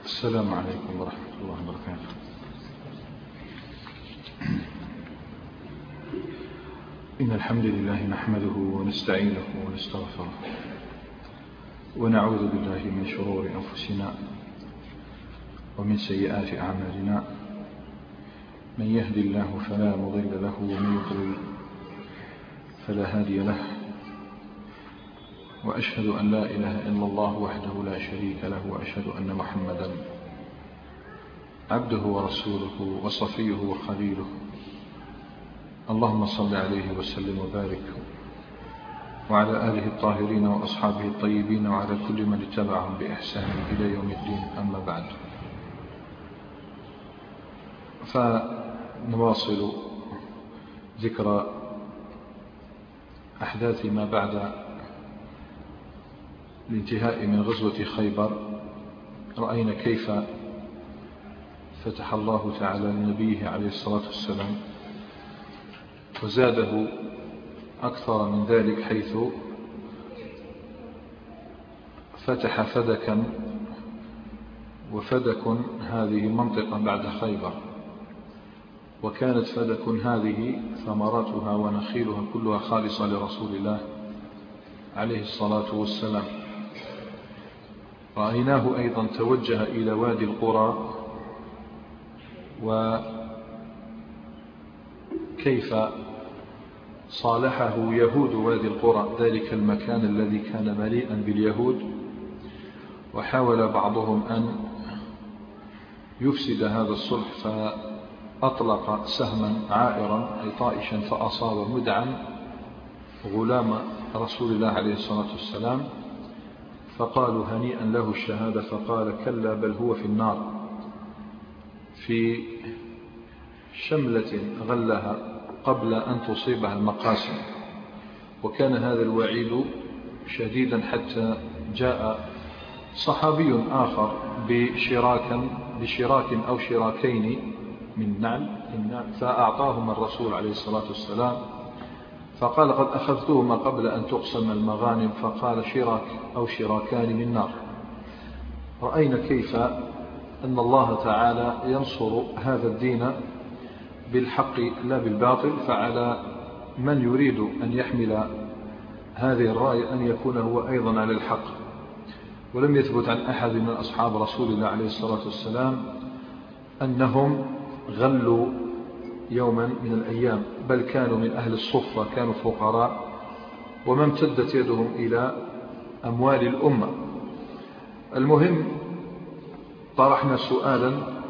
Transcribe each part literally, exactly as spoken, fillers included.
السلام عليكم ورحمة الله وبركاته. إن الحمد لله نحمده ونستعينه ونستغفره ونعوذ بالله من شرور أنفسنا ومن سيئات أعمالنا. من يهدي الله فلا مضل له ومن يضلل فلا هادي له، وأشهد أن لا إله إلا الله وحده لا شريك له، وأشهد أن محمدا عبده ورسوله وصفيه وخليله. اللهم صل عليه وسلم وبارك وعلى آله الطاهرين وأصحابه الطيبين وعلى كل من اتبعهم بإحسان إلى يوم الدين. أما بعد، فنواصل ذكر أحداث ما بعد الانتهاء من غزوة خيبر. رأينا كيف فتح الله تعالى لنبيه عليه الصلاة والسلام، وزاده أكثر من ذلك، حيث فتح فدكا، وفدك هذه منطقة بعد خيبر، وكانت فدك هذه ثمراتها ونخيلها كلها خالصة لرسول الله عليه الصلاة والسلام. رأيناه أيضا توجه إلى وادي القرى، وكيف صالحه يهود وادي القرى، ذلك المكان الذي كان مليئا باليهود، وحاول بعضهم أن يفسد هذا الصلح، فأطلق سهما عائرا أي طائشا فأصاب مدعا غلام رسول الله عليه الصلاة والسلام، فقالوا هنيئا له الشهادة، فقال كلا بل هو في النار، في شملة غلها قبل أن تصيبها المقاسم. وكان هذا الوعيد شديدا حتى جاء صحابي آخر بشراك بشراك أو شراكين من نعل، فأعطاهما الرسول عليه الصلاة والسلام، فقال قد أخذتهما قبل أن تقسم المغانم، فقال شراك أو شراكان من نار. رأينا كيف أن الله تعالى ينصر هذا الدين بالحق لا بالباطل، فعلى من يريد أن يحمل هذه الراية أن يكون هو أيضا على الحق. ولم يثبت عن أحد من أصحاب رسول الله عليه الصلاة والسلام أنهم غلوا يوما من الأيام، بل كانوا من أهل الصفة، كانوا فقراء، وما امتدت يدهم إلى أموال الأمة. المهم، طرحنا سؤالا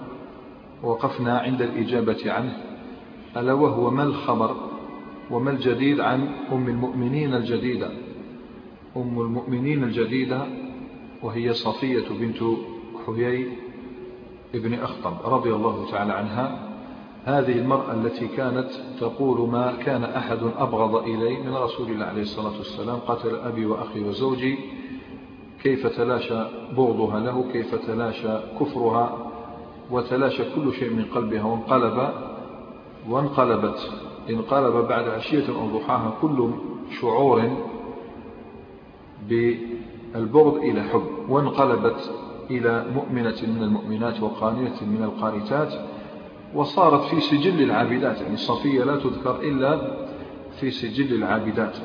وقفنا عند الإجابة عنه، ألا وهو ما الخبر وما الجديد عن أم المؤمنين الجديدة. أم المؤمنين الجديدة وهي صفية بنت حيي ابن أخطب رضي الله تعالى عنها. هذه المرأة التي كانت تقول ما كان أحد أبغض إلي من رسول الله عليه الصلاة والسلام، قتل أبي وأخي وزوجي. كيف تلاشى بغضها له، كيف تلاشى كفرها، وتلاشى كل شيء من قلبها، وانقلب وانقلبت انقلب بعد عشية أو ضحاها كل شعور بالبغض إلى حب، وانقلبت إلى مؤمنة من المؤمنات وقانية من القانتات، وصارت في سجل العابدات. يعني صفية لا تذكر إلا في سجل العابدات.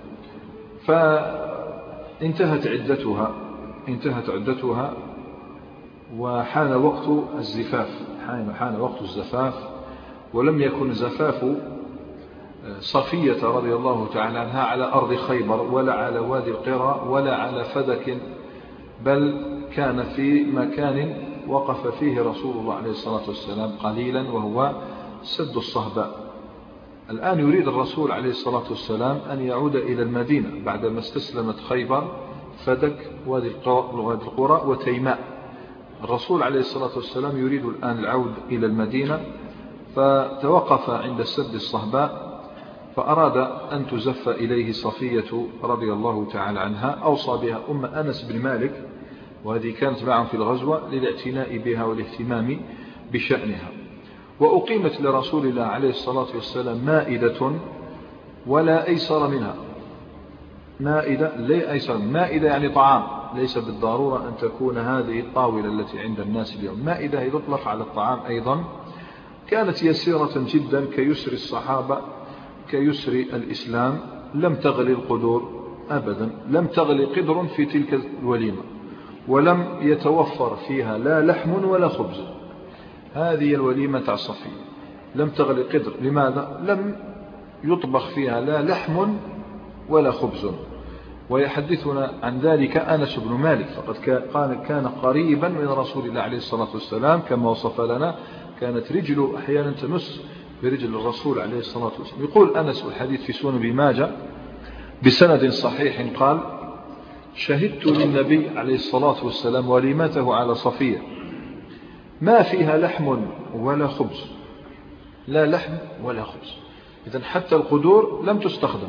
فانتهت عدتها انتهت عدتها وحان وقت الزفاف حان, حان وقت الزفاف. ولم يكن زفاف صفية رضي الله تعالى عنها على أرض خيبر، ولا على وادي القرى، ولا على فدك، بل كان في مكان وقف فيه رسول الله عليه الصلاة والسلام قليلا، وهو سد الصهباء. الآن يريد الرسول عليه الصلاة والسلام أن يعود إلى المدينة بعدما استسلمت خيبر، فدك، وادي القرى وتيماء. الرسول عليه الصلاة والسلام يريد الآن العود إلى المدينة، فتوقف عند سد الصهباء، فأراد أن تزف إليه صفية رضي الله تعالى عنها. أوصى بها أم أنس بن مالك، وهذه كانت معهم في الغزوة، للاعتناء بها والاهتمام بشأنها. وأقيمت لرسول الله عليه الصلاة والسلام مائدة ولا أيسر منها. مائدة لا أيسر، مائدة يعني طعام، ليس بالضرورة أن تكون هذه الطاولة التي عند الناس اليوم. مائدة يطلق على الطعام أيضا، كانت يسيرة جدا كيسر الصحابة كيسر الإسلام، لم تغلي القدور أبدا، لم تغلي قدر في تلك الوليمة، ولم يتوفر فيها لا لحم ولا خبز. هذه الوليمة تاع صفية لم تغلي قدر. لماذا؟ لم يطبخ فيها لا لحم ولا خبز. ويحدثنا عن ذلك أنس بن مالك، فقد كان قريبا من رسول الله عليه الصلاة والسلام كما وصف لنا، كانت رجله أحيانا تمس برجل الرسول عليه الصلاة والسلام. يقول أنس والحديث في سنن ابن ماجه بسند صحيح قال: شهدت للنبي عليه الصلاة والسلام وليمته على صفية ما فيها لحم ولا خبز، لا لحم ولا خبز. إذن حتى القدور لم تستخدم،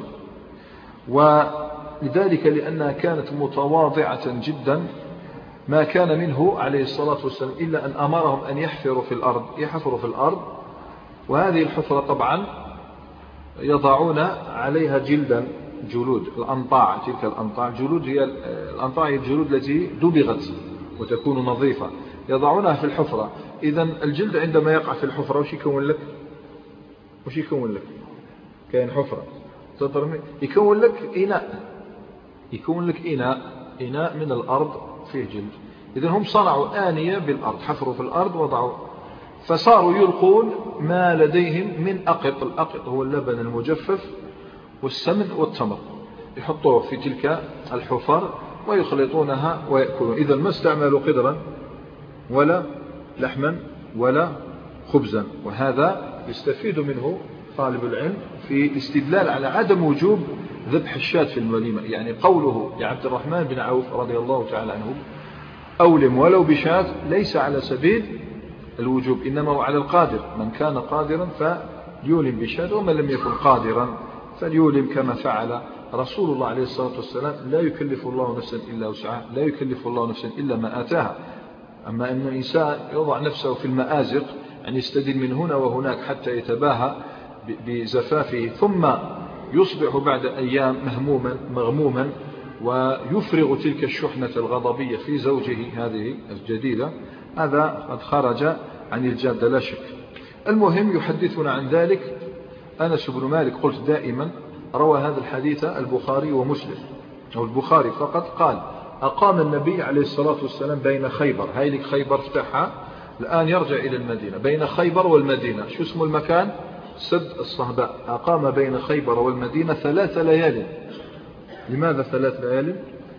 ولذلك لأنها كانت متواضعة جدا ما كان منه عليه الصلاة والسلام إلا أن أمرهم أن يحفروا في الأرض يحفروا في الأرض وهذه الحفرة طبعا يضعون عليها جلدا جلود الأنطاع. تلك الأنطاع جلود هي الأنطاع هي الجلود التي دبغت وتكون نظيفة، يضعونها في الحفرة. إذن الجلد عندما يقع في الحفرة وش يكون لك؟ وش يكون لك؟ كاين حفرة يكون لك إناء، يكون لك إناء إناء من الأرض فيه جلد. إذن هم صنعوا آنية بالأرض، حفروا في الأرض وضعوا، فصاروا يلقون ما لديهم من أقط. الأقط هو اللبن المجفف والسمن والتمر، يحطوه في تلك الحفر ويخلطونها ويأكلون. إذن ما استعملوا قدرا ولا لحما ولا خبزا. وهذا يستفيد منه طالب العلم في الاستدلال على عدم وجوب ذبح الشاة في الوليمة. يعني قوله لعبد الرحمن بن عوف رضي الله تعالى عنه أولم ولو بشاة ليس على سبيل الوجوب، إنما هو على القادر، من كان قادرا فليولم بشاة، ومن لم يكن قادرا فليولم كما فعل رسول الله عليه الصلاة والسلام. لا يكلف الله نفسا إلا وسعها، لا يكلف الله نفسا إلا ما آتاها. أما أن الإنسان يضع نفسه في المآزق أن يستدل من هنا وهناك حتى يتباهى بزفافه ثم يصبح بعد أيام مهموما مغموما ويفرغ تلك الشحنة الغضبية في زوجه هذه الجديدة، هذا قد خرج عن الجادة لا شك. المهم يحدثنا عن ذلك أنس بن مالك، قلت دائما روى هذا الحديث البخاري ومسلم، أو البخاري فقط، قال أقام النبي عليه الصلاة والسلام بين خيبر، هاي لك خيبر فتحها الآن يرجع إلى المدينة، بين خيبر والمدينة شو اسم المكان؟ سد الصهباء. أقام بين خيبر والمدينة ثلاث ليال. لماذا ثلاث ليال؟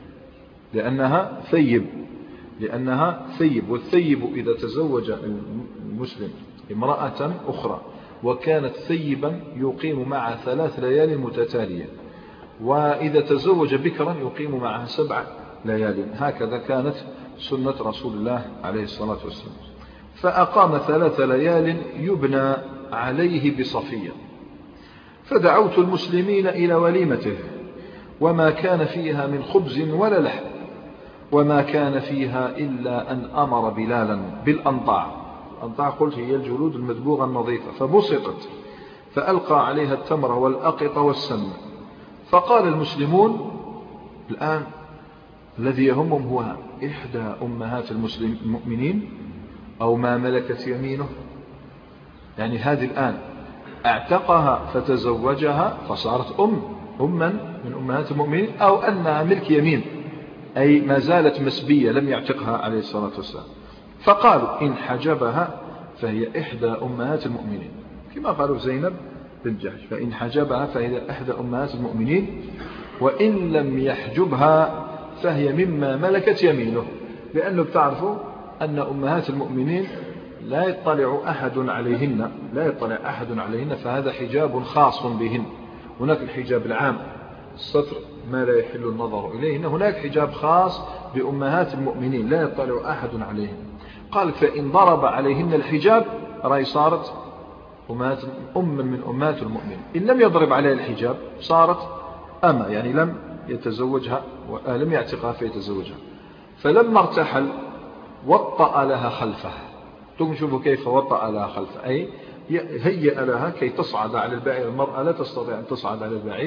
لأنها ثيب، لأنها ثيب، والثيب إذا تزوج المسلم امرأة أخرى وكانت ثيبا يقيم معها ثلاث ليال متتالية، وإذا تزوج بكرا يقيم معها سبع ليال. هكذا كانت سنة رسول الله عليه الصلاة والسلام. فأقام ثلاث ليال يبنى عليه بصفية، فدعوت المسلمين إلى وليمته وما كان فيها من خبز ولا لحم، وما كان فيها إلا أن أمر بلالا بالأنطاع. الأنطاع قلت هي الجلود المدبوغة النظيفة، فبسطت فألقى عليها التمر والأقط والسمن. فقال المسلمون الآن الذي يهمهم هو إحدى أمهات المؤمنين أو ما ملكت يمينه، يعني هذه الآن اعتقها فتزوجها فصارت أم أما من أمهات المؤمنين، أو أنها ملك يمين أي ما زالت مسبية لم يعتقها عليه الصلاة والسلام. فقالوا إن حجبها فهي إحدى أمهات المؤمنين، كما قالوا زينب بنت جحش، فإن حجبها فهي إحدى أمهات المؤمنين، وإن لم يحجبها فهي مما ملكت يمينه. لأنه بتعرفوا أن أمهات المؤمنين لا يطلع أحد عليهن، لا يطلع أحد عليهن، فهذا حجاب خاص بهن. هناك الحجاب العام الستر ما لا يحل النظر إليهن، هناك حجاب خاص بأمهات المؤمنين لا يطلع أحد عليهن. قال فإن ضرب عليهن الحجاب رأي صارت أمهات أم من أمهات المؤمنين، إن لم يضرب عليها الحجاب صارت أما، يعني لم يتزوجها ولم يعتقها فيتزوجها. فلما ارتحل وطأ لها خلفه. ثم شوفوا كيف وطأ لها خلفه، أي هيأ لها كي تصعد على البعير. المرأة لا تستطيع أن تصعد على البعير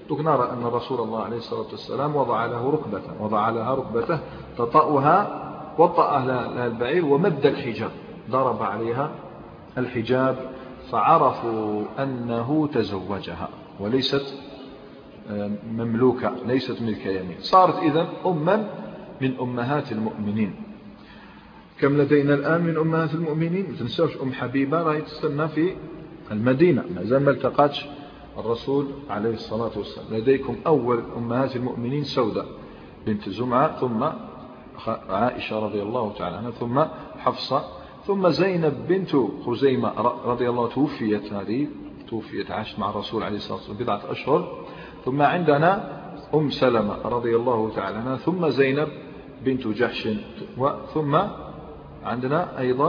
دوك نرى أن رسول الله عليه الصلاة والسلام وضع له ركبة وضع لها ركبته تطأها وطأ لها البعير ومد الحجاب ضرب عليها الحجاب فعرفوا أنه تزوجها وليست مملوكة ليست ملك يمين. صارت إذن أما من أمهات المؤمنين. كم لدينا الآن من أمهات المؤمنين؟ ما تنسوش أم حبيبة راهي تستنى في المدينة ما زال ما التقتش الرسول عليه الصلاة والسلام. لديكم أول أمهات المؤمنين سودة بنت زمعة ثم عائشة رضي الله تعالى عنها ثم حفصة ثم زينب بنت خزيمة رضي الله توفيت هذه توفيت عاشت مع الرسول عليه الصلاة والسلام بضعة أشهر. ثم عندنا أم سلمة رضي الله تعالى عنها ثم زينب بنت جحش ثم عندنا أيضا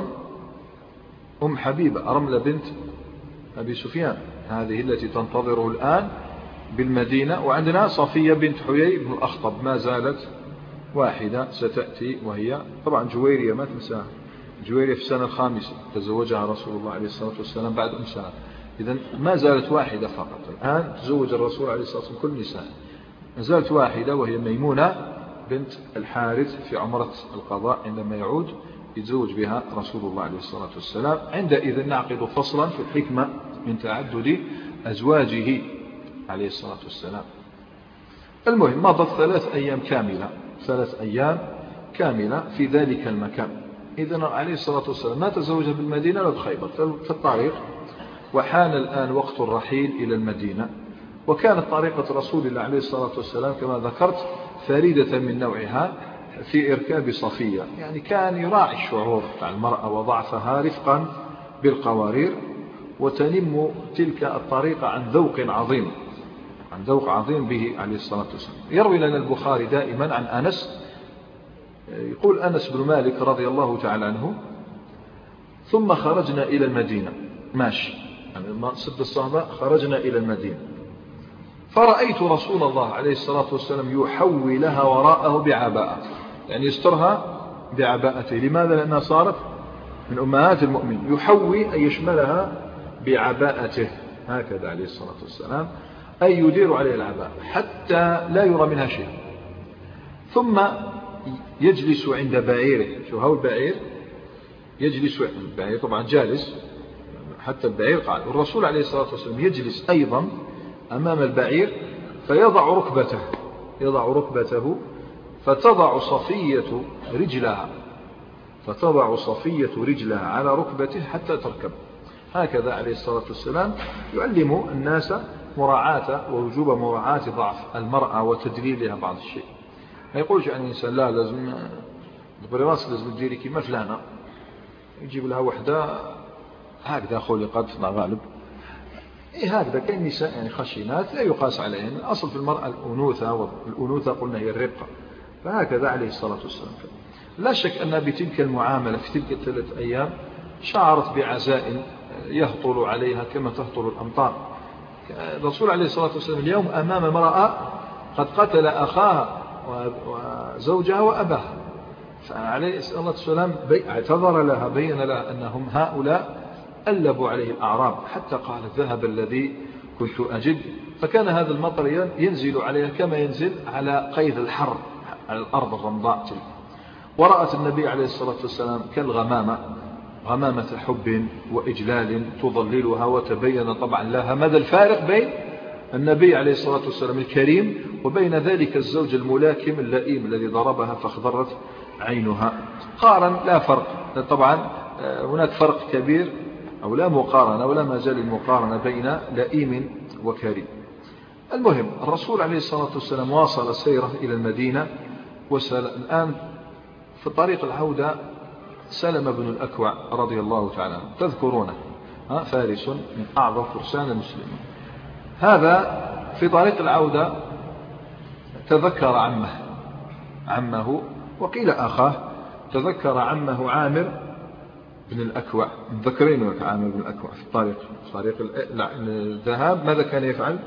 أم حبيبة رملة بنت أبي سفيان هذه التي تنتظره الآن بالمدينة. وعندنا صفية بنت حيي بن الأخطب ما زالت واحدة ستأتي وهي طبعا جويرية ما تنساها جويرية في السنة الخامسة تزوجها رسول الله عليه الصلاة والسلام بعد أم سلمة. إذن ما زالت واحدة فقط. الآن تزوج الرسول عليه الصلاة والسلام كل نساء ما زالت واحدة وهي ميمونة بنت الحارث في عمرة القضاء عندما يعود يتزوج بها رسول الله عليه الصلاة والسلام. عندئذ نعقد فصلا في الحكمة من تعدد أزواجه عليه الصلاة والسلام. المهم مضت ثلاث أيام كاملة ثلاث أيام كاملة في ذلك المكان. إذن عليه الصلاة والسلام ما تزوج بالمدينة ولا بخيبر في الطريق. وحان الآن وقت الرحيل إلى المدينة. وكانت طريقة رسول الله عليه الصلاة والسلام كما ذكرت فريدة من نوعها في إركاب صفية. يعني كان يراعي الشعور مع المرأة وضعفها رفقا بالقوارير وتنم تلك الطريقة عن ذوق عظيم عن ذوق عظيم به عليه الصلاة والسلام. يروي لنا البخاري دائما عن أنس يقول أنس بن مالك رضي الله تعالى عنه ثم خرجنا إلى المدينة ماشي يعني ما سد الصحابة خرجنا إلى المدينة فرأيت رسول الله عليه الصلاة والسلام يحوي لها وراءه بعباءة يعني يسترها بعباءته. لماذا؟ لأنها صارت من أمهات المؤمنين. يحوي أن يشملها بعباءته هكذا عليه الصلاة والسلام أي يدير عليه العباء حتى لا يرى منها شيء. ثم يجلس عند بعيره. شو هو البعير يجلس البعير طبعا جالس حتى البعير قاعد. الرسول عليه الصلاة والسلام يجلس أيضا أمام البعير فيضع ركبته يضع ركبته فتضع صفية رجلها فتضع صفية رجلها على ركبته حتى تركب. هكذا عليه الصلاة والسلام يعلم الناس مراعاة ووجوب مراعاة ضعف المرأة وتدليلها بعض الشيء. ما يقولش عن الإنسان لا لازم برواس لازم تديري كما فلانة يجيب لها وحدة هكذا خلقت مع غالب إيه هكذا. كاين نساء يعني خشينات لا يقاس عليهن. الأصل في المرأة الأنوثة والأنوثة قلنا هي الرقة. فهكذا عليه الصلاة والسلام. لا شك أن بتلك المعاملة في تلك الثلاث أيام شعرت بعزاء يهطل عليها كما تهطل الأمطار. الرسول عليه الصلاة والسلام اليوم أمام امرأة قد قتل أخاها وزوجها وأباها. فعليه الصلاة والسلام اعتذر لها بين لها أنهم هؤلاء ألبوا عليه الأعراب حتى قال الذهب الذي كنت أجد. فكان هذا المطر ينزل عليها كما ينزل على قيد الحر على الأرض الرمضاء. ورأت النبي عليه الصلاة والسلام كالغمامة غمامة حب وإجلال تظللها. وتبين طبعا لها مدى الفارق بين النبي عليه الصلاة والسلام الكريم وبين ذلك الزوج الملاكم اللئيم الذي ضربها فاخضرت عينها. قارن لا فرق طبعا هناك فرق كبير أو لا مقارنة ولا ما زال المقارنة بين لئيم وكريم. المهم الرسول عليه الصلاة والسلام واصل سيره إلى المدينة. والآن في طريق العودة سلم بن الأكوع رضي الله تعالى عنه تذكرونه فارس من أعظم فرسان المسلمين. هذا في طريق العودة تذكر عمه عمه وقيل أخاه. تذكر عمه عامر بن الأكوع. مذكرين عامر بن الأكوع في الطريق في طريق الذهاب ماذا كان يفعل؟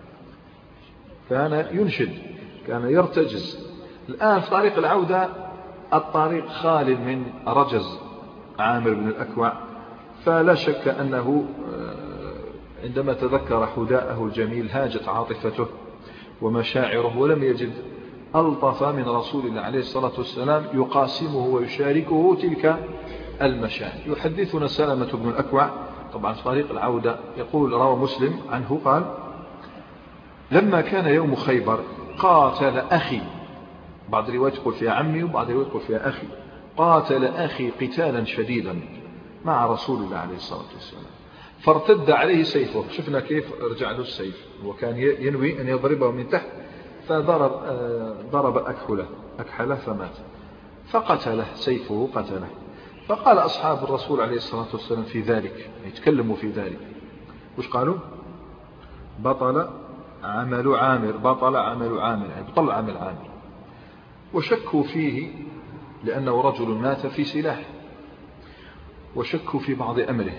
كان ينشد كان يرتجز. الآن في طريق العودة الطريق خال من رجز عامر بن الأكوع. فلا شك أنه عندما تذكر حداءه الجميل هاجت عاطفته ومشاعره، ولم يجد ألطف من رسول الله عليه الصلاة والسلام يقاسمه ويشاركه تلك المشاعر. يحدثنا سلمة بن الأكوع طبعا في طريق العودة يقول روى مسلم عنه قال: لما كان يوم خيبر قاتل أخي، بعض الروايات يقول فيها عمي وبعض الروايات يقول فيها أخي، قاتل أخي قتالا شديدا مع رسول الله عليه الصلاة والسلام، فارتد عليه سيفه. شفنا كيف رجع له السيف، وكان ينوي أن يضربه من تحت، فضرب ضرب أكحله أكحله فمات، فقتله سيفه قتله. فقال أصحاب الرسول عليه الصلاة والسلام في ذلك، يتكلموا في ذلك، وش قالوا؟ بطل عمل عامر، بطل عمل عامر، يعني بطل عمل عامر. وشكوا فيه لأنه رجل مات في سلاح، وشكوا في بعض أمره.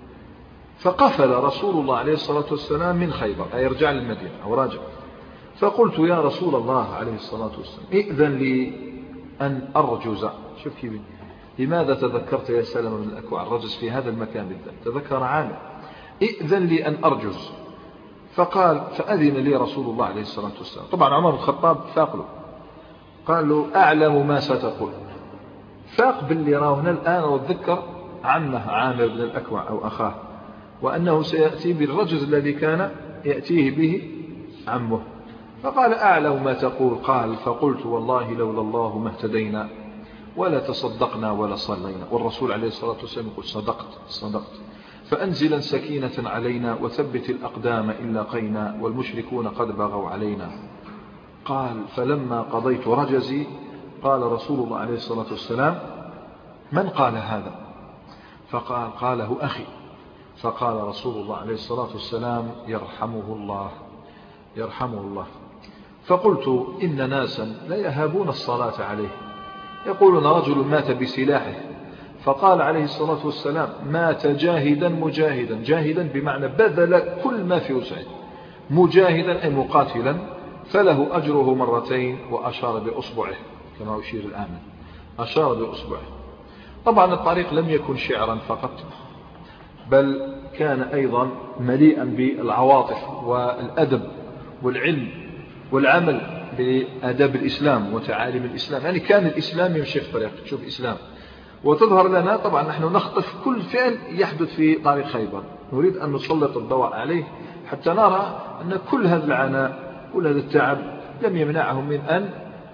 فقفل رسول الله عليه الصلاة والسلام من خيبر، أي يرجع للمدينة أو راجع. فقلت: يا رسول الله عليه الصلاة والسلام ائذن لي أن أرجز. شوف كيف، لماذا تذكرت يا سلمة بن الأكوع الرجز في هذا المكان بالذات؟ تذكر عامر. ائذن لي أن أرجز. فقال: فأذن لي رسول الله عليه الصلاة والسلام. طبعا عمر بن الخطاب فاق له، قال له: أعلم ما ستقول. فاق باللي راه هنا الآن وتذكر عمه عامر بن الأكوع أو أخاه، وأنه سيأتي بالرجز الذي كان يأتيه به عمه. فقال: أعلم ما تقول. قال: فقلت: والله لولا الله ما اهتدينا ولا تصدقنا ولا صلينا. والرسول عليه الصلاة والسلام يقول: صدقت صدقت. فأنزلا سكينة علينا وثبت الأقدام إن لاقينا والمشركون قد بغوا علينا. قال: فلما قضيت رجزي قال رسول الله عليه الصلاة والسلام: من قال هذا؟ فقال: قاله أخي. فقال رسول الله عليه الصلاة والسلام: يرحمه الله يرحمه الله. فقلت: إن ناسا لا يهابون الصلاة عليه، يقولون رجل مات بسلاحه. فقال عليه الصلاة والسلام: مات جاهدا مجاهدا، جاهدا بمعنى بذل كل ما في وسعه، مجاهدا أي مقاتلا، فله أجره مرتين. وأشار بأصبعه كما أشير الآن، أشار بأصبعه. طبعا الطريق لم يكن شعرا فقط، بل كان أيضا مليئا بالعواطف والأدب والعلم والعمل بآداب الإسلام وتعاليم الإسلام. يعني كان الإسلام يمشي في طريق، تشوف إسلام. وتظهر لنا طبعا نحن نخطف كل فعل يحدث في طريق خيبر، نريد أن نسلط الضوء عليه حتى نرى أن كل هذا العناء كل هذا التعب لم يمنعهم من أن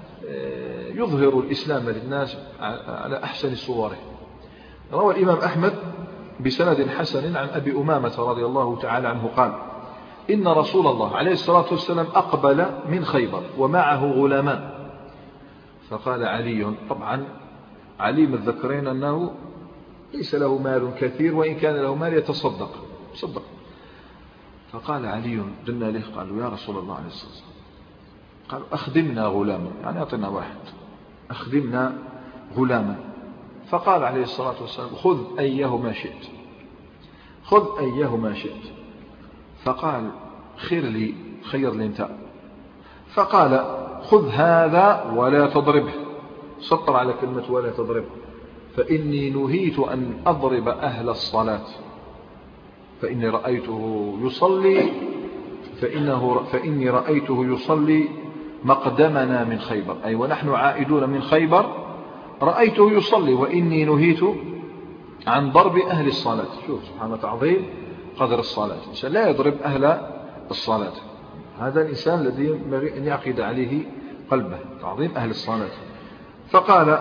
يظهروا الإسلام للناس على أحسن صوره. روى الإمام أحمد بسند حسن عن أبي أمامة رضي الله تعالى عنه قال: إن رسول الله عليه الصلاة والسلام أقبل من خيبر ومعه غلامان. فقال علي، طبعا علي متذكرين أنه ليس له مال كثير، وإن كان له مال يتصدق صدق. فقال علي قلنا له، قالوا: يا رسول الله عليه الصلاة والسلام، قالوا: أخدمنا غلاما، يعني أعطنا واحد، أخدمنا غلاما. فقال عليه الصلاة والسلام: خذ أيهما شئت، خذ أيهما شئت. فقال: خير لي، خير لي انت. فقال: خذ هذا ولا تضربه، سطر على كلمة ولا تضربه، فإني نهيت أن أضرب أهل الصلاة، فإني رأيته يصلي فإنه فإني رأيته يصلي مقدمنا من خيبر، أي ونحن عائدون من خيبر رأيته يصلي، وإني نهيت عن ضرب أهل الصلاة. شوف سبحانه تعظيم قدر الصلاة، الإنسان لا يضرب أهل الصلاة، هذا الإنسان الذي ينبغي أن يعقد عليه قلبه، تعظيم أهل الصلاة. فقال: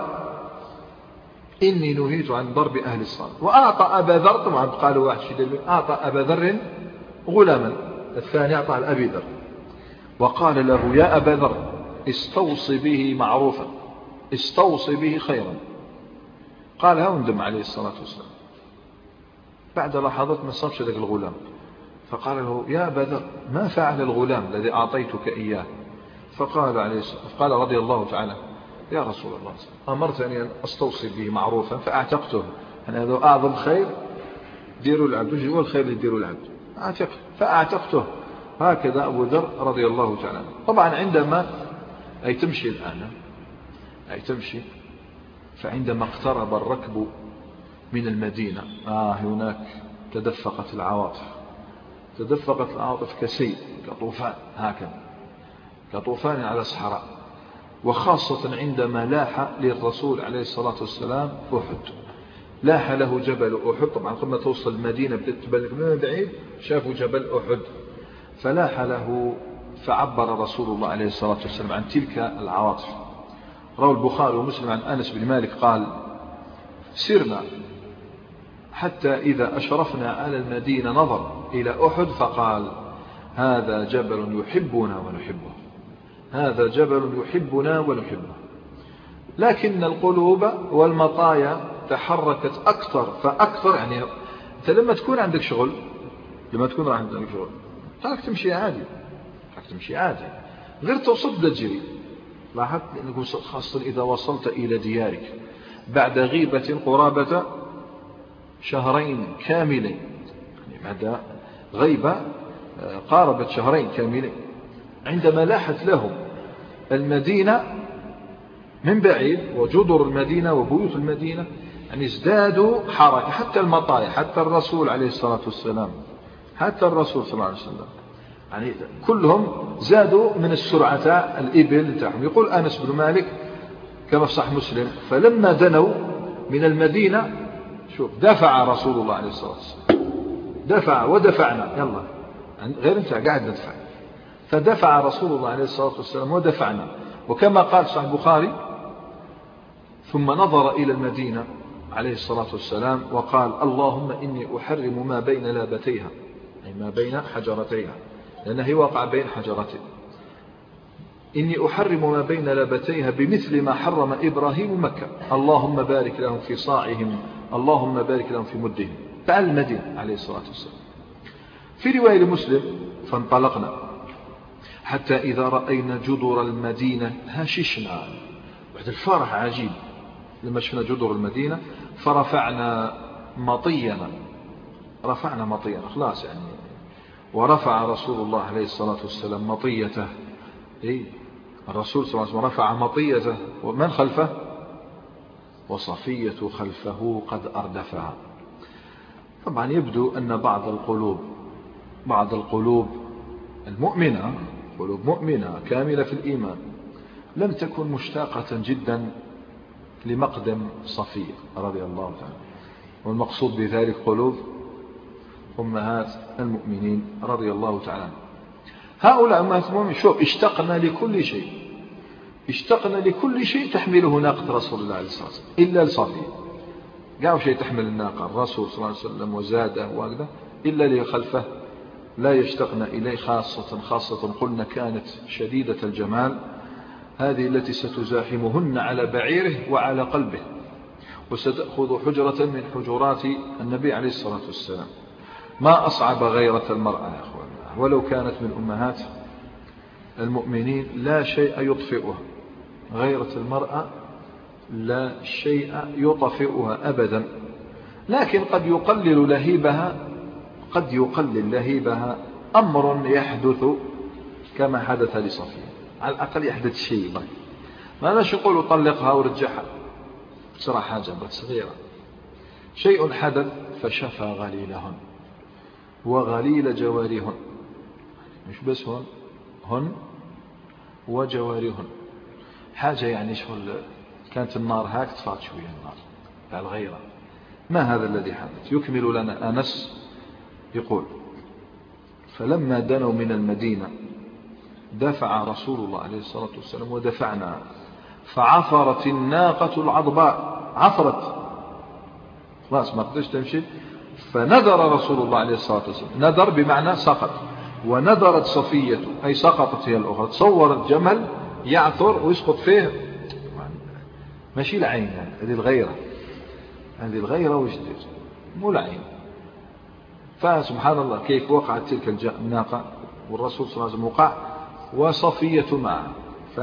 إني نهيت عن ضرب أهل الصلاة. وأعطى أبا ذر، طبعا قالوا واحد شديد، أعطى أبا ذر غلاما، الثاني أعطى لأبي ذر، وقال له: يا أبا ذر استوصي به معروفا، استوصي به خيرا. قالها وندم عليه الصلاة والسلام. بعد لحظات ما صابش ذلك الغلام، فقال له: يا أبا ذر ما فعل الغلام الذي أعطيتك إياه؟ فقال عليه الصلاة قال رضي الله تعالى: يا رسول الله، أمرتني أن أستوصي به معروفا فأعتقته، يعني هذا أعظم خير ديروا العبد، وش هو الخير اللي ديروا العبد؟ أعتق، فأعتقته. هكذا أبو ذر رضي الله تعالى. طبعا عندما أي تمشي الآن أي تمشي فعندما اقترب الركب من المدينة آه هناك تدفقت العواطف، تدفقت العواطف كسيل كطوفان هكذا. كطوفان على صحراء، وخاصة عندما لاح للرسول عليه الصلاة والسلام أحد، لاح له جبل أحد. طبعا قبل ما توصل المدينة بدأت تبان لك من بعيد شافوا جبل أحد، فلاح له، فعبر رسول الله عليه الصلاة والسلام عن تلك العواطف. روى البخاري ومسلم عن أنس بن مالك قال: سرنا حتى إذا أشرفنا على المدينة نظر إلى أحد فقال: هذا جبل يحبنا ونحبه، هذا جبل يحبنا ونحبه. لكن القلوب والمطايا تحركت أكثر فأكثر. يعني أنت لما تكون عندك شغل، لما تكون عندك شغل تراك تمشي عادي، تراك تمشي عادي، غير توصل بدأ تجري. لاحظت لأنك خاصة إذا وصلت إلى ديارك بعد غيبة قرابة شهرين كاملين، يعني بعد غيبة قاربت شهرين كاملين، عندما لاحت لهم المدينة من بعيد وجدر المدينة وبيوت المدينة، يعني ازدادوا حركة. حتى المطايا، حتى الرسول عليه الصلاة والسلام، حتى الرسول صلى الله عليه وسلم، يعني كلهم زادوا من السرعة الإبل تاعهم. يقول أنس بن مالك كما في صحيح مسلم: فلما دنوا من المدينة، شوف، دفع رسول الله عليه الصلاة والسلام، دفع ودفعنا، يلا غير انت قاعد ندفع، فدفع رسول الله عليه الصلاة والسلام ودفعنا. وكما قال صحيح البخاري: ثم نظر إلى المدينة عليه الصلاة والسلام وقال: اللهم إني أحرم ما بين لابتيها، أي ما بين حجرتيها، لأنه هي واقع بين حجرتين. إني أحرم ما بين لابتيها بمثل ما حرم إبراهيم مكة، اللهم بارك لهم في صاعهم، اللهم بارك لهم في مدهم. فعل المدينة عليه الصلاة والسلام. في رواية لمسلم: فانطلقنا حتى إذا رأينا جدر المدينة هششنا. بعد الفرح عجيب لما شفنا جدر المدينة، فرفعنا مطينا، رفعنا مطينا خلاص يعني. ورفع رسول الله عليه الصلاة والسلام مطيته، إيه؟ الرسول صلى الله عليه وسلم رفع مطيته، ومن خلفه؟ وصفية خلفه قد أردفها. طبعا يبدو أن بعض القلوب بعض القلوب المؤمنة، قلوب مؤمنة كاملة في الإيمان، لم تكن مشتاقة جدا لمقدم صفية رضي الله تعالى. والمقصود بذلك قلوب أمهات المؤمنين رضي الله تعالى. هؤلاء أمهات المؤمنين شوف اشتقنا لكل شيء، اشتقنا لكل شيء تحمله ناقة رسول الله عليه الصلاة والسلام إلا لصفية. قالوا شيء تحمل الناقة الرسول صلى الله عليه وسلم وزاده وكذا، إلا اللي خلفه لا يشتقنا إليه. خاصة خاصة قلنا كانت شديدة الجمال، هذه التي ستزاحمهن على بعيره وعلى قلبه، وستأخذ حجرة من حجرات النبي عليه الصلاة والسلام. ما أصعب غيرة المرأة يا أخوان، ولو كانت من أمهات المؤمنين لا شيء يطفئها. غيرة المرأة لا شيء يطفئها أبدا. لكن قد يقلل لهيبها، قد يقلل لهيبها أمر يحدث كما حدث لصفية، على الأقل يحدث شيء. ما لاش يقولوا طلقها ورجعها، بصراحة حاجة صغيرة. شيء حدث فشفى غليلهن وغليل جوارهن، مش بس هن هن وجوارهن. حاجة يعني شغل كانت النار هاك طفات شوية النار على الغيرة. ما هذا الذي حدث؟ يكمل لنا أنس يقول: فلما دنوا من المدينة دفع رسول الله عليه الصلاة والسلام ودفعنا، فعثرت الناقة العضباء، عثرت خلاص ما قدرش تمشي. فنذر رسول الله عليه الصلاة والسلام، نذر بمعنى سقط، ونذرت صفية أي سقطت هي الأخرى. تصورت جمل يعثر ويسقط فيه، ماشي العين يعني. هذه الغيرة، هذه الغيرة وجديد مو العين. فسبحان الله كيف وقعت تلك الناقة والرسول صلى الله عليه وسلم وقع وصفية معه،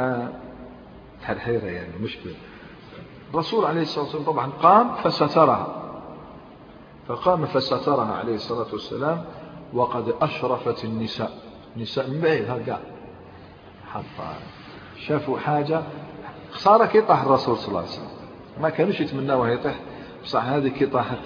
فالحيرة يعني مشكلة. الرسول عليه الصلاة والسلام طبعا قام فسترها، فقام فسترها عليه الصلاة والسلام، وقد أشرفت النساء، نساء من بعيد هكذا حتى شافوا حاجة. خسارة كي طاح الرسول صلى الله عليه وسلم، ما كانوش يتمناوها يطيح، بصح هذه كي طاحت.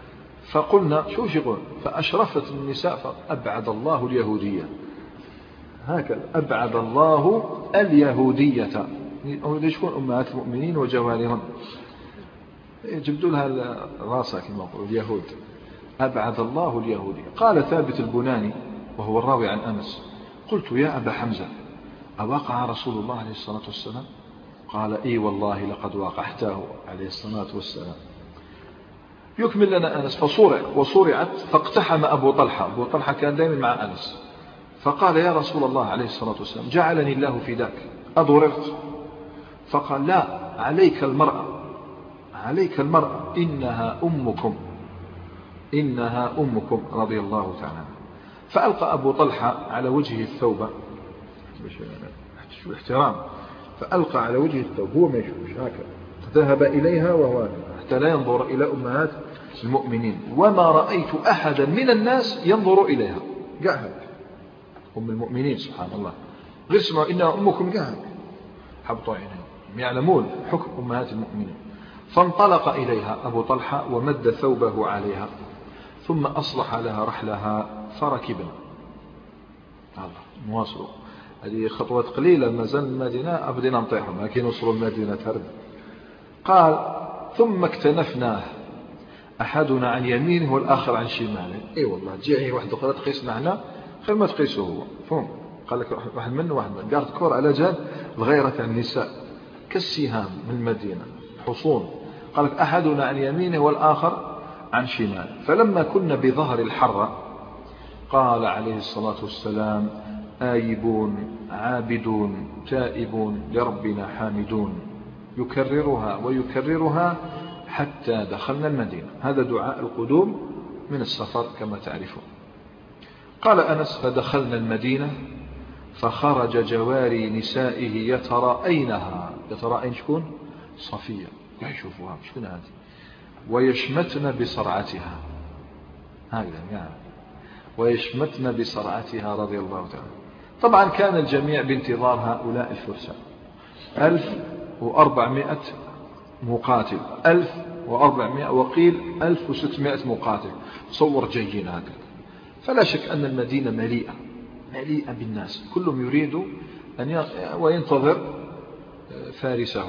فقلنا شو يقول؟ فأشرفت النساء فأبعد الله اليهودية. هكذا أبعد الله اليهودية. شكون أمهات المؤمنين وجوارهن جبدوا لها راسها كما يقولوا اليهود. أبعد الله اليهودية. قال ثابت البناني وهو الراوي عن أنس قلت يا أبا حمزة أوقع رسول الله عليه الصلاة والسلام؟ قال إي والله لقد وقحته عليه الصلاة والسلام. يكمل لنا أنس فصورع وصورعت فاقتحم أبو طلحة. أبو طلحة كان دائما مع أنس فقال يا رسول الله عليه الصلاة والسلام جعلني الله فداك أضررت؟ فقال لا عليك المرأة عليك المرأة إنها أمكم إنها أمكم رضي الله تعالى. فألقى أبو طلحة على وجهه الثوب احترام فألقى على وجهه الثوب هو ما يشوفش هكذا ذهب إليها وهو حتى لا ينظر إلى أمهات المؤمنين. وما رأيت أحدا من الناس ينظر إليها قاعد أم المؤمنين سبحان الله غير سمعوا إنها أمكم قاعد حبطوا عينهم يعلمون حكم أمهات المؤمنين. فانطلق إليها أبو طلحة ومد ثوبه عليها ثم أصلح لها رحلها فركبنا. الله نواصلوا هذه خطوات قليلة ما زال المدينة أبدنا نطيحهم لكن وصلوا المدينة ترد. قال ثم اكتنفناه أحدنا عن يمينه والآخر عن شماله. اي والله تجي واحد أخرى تقيسنا احنا خير ما تقيسه هو فهم. قال لك واحد منه واحد منه قال تكور على جال الغيرة عن النساء كالسهام من المدينة حصون. قال لك أحدنا عن يمينه والآخر عن شماله. فلما كنا بظهر الحرة قال عليه الصلاة والسلام آيبون عابدون تائبون لربنا حامدون يكررها ويكررها حتى دخلنا المدينة. هذا دعاء القدوم من السفر كما تعرفون. قال أنس فدخلنا المدينة فخرج جواري نسائه يتراءينها. يتراءين شكون؟ صفية لا يشوفوها شكون هذه ويشمتن بصرعتها هكذا يعني ويشمتن بصرعتها رضي الله تعالى. طبعا كان الجميع بانتظار هؤلاء الفرسان ألف وأربعمائة مقاتل ألف وأربعمائة وقيل ألف وستمائة مقاتل صور جيين هكذا. فلا شك أن المدينة مليئة مليئة بالناس كلهم يريد أن وينتظر فارسه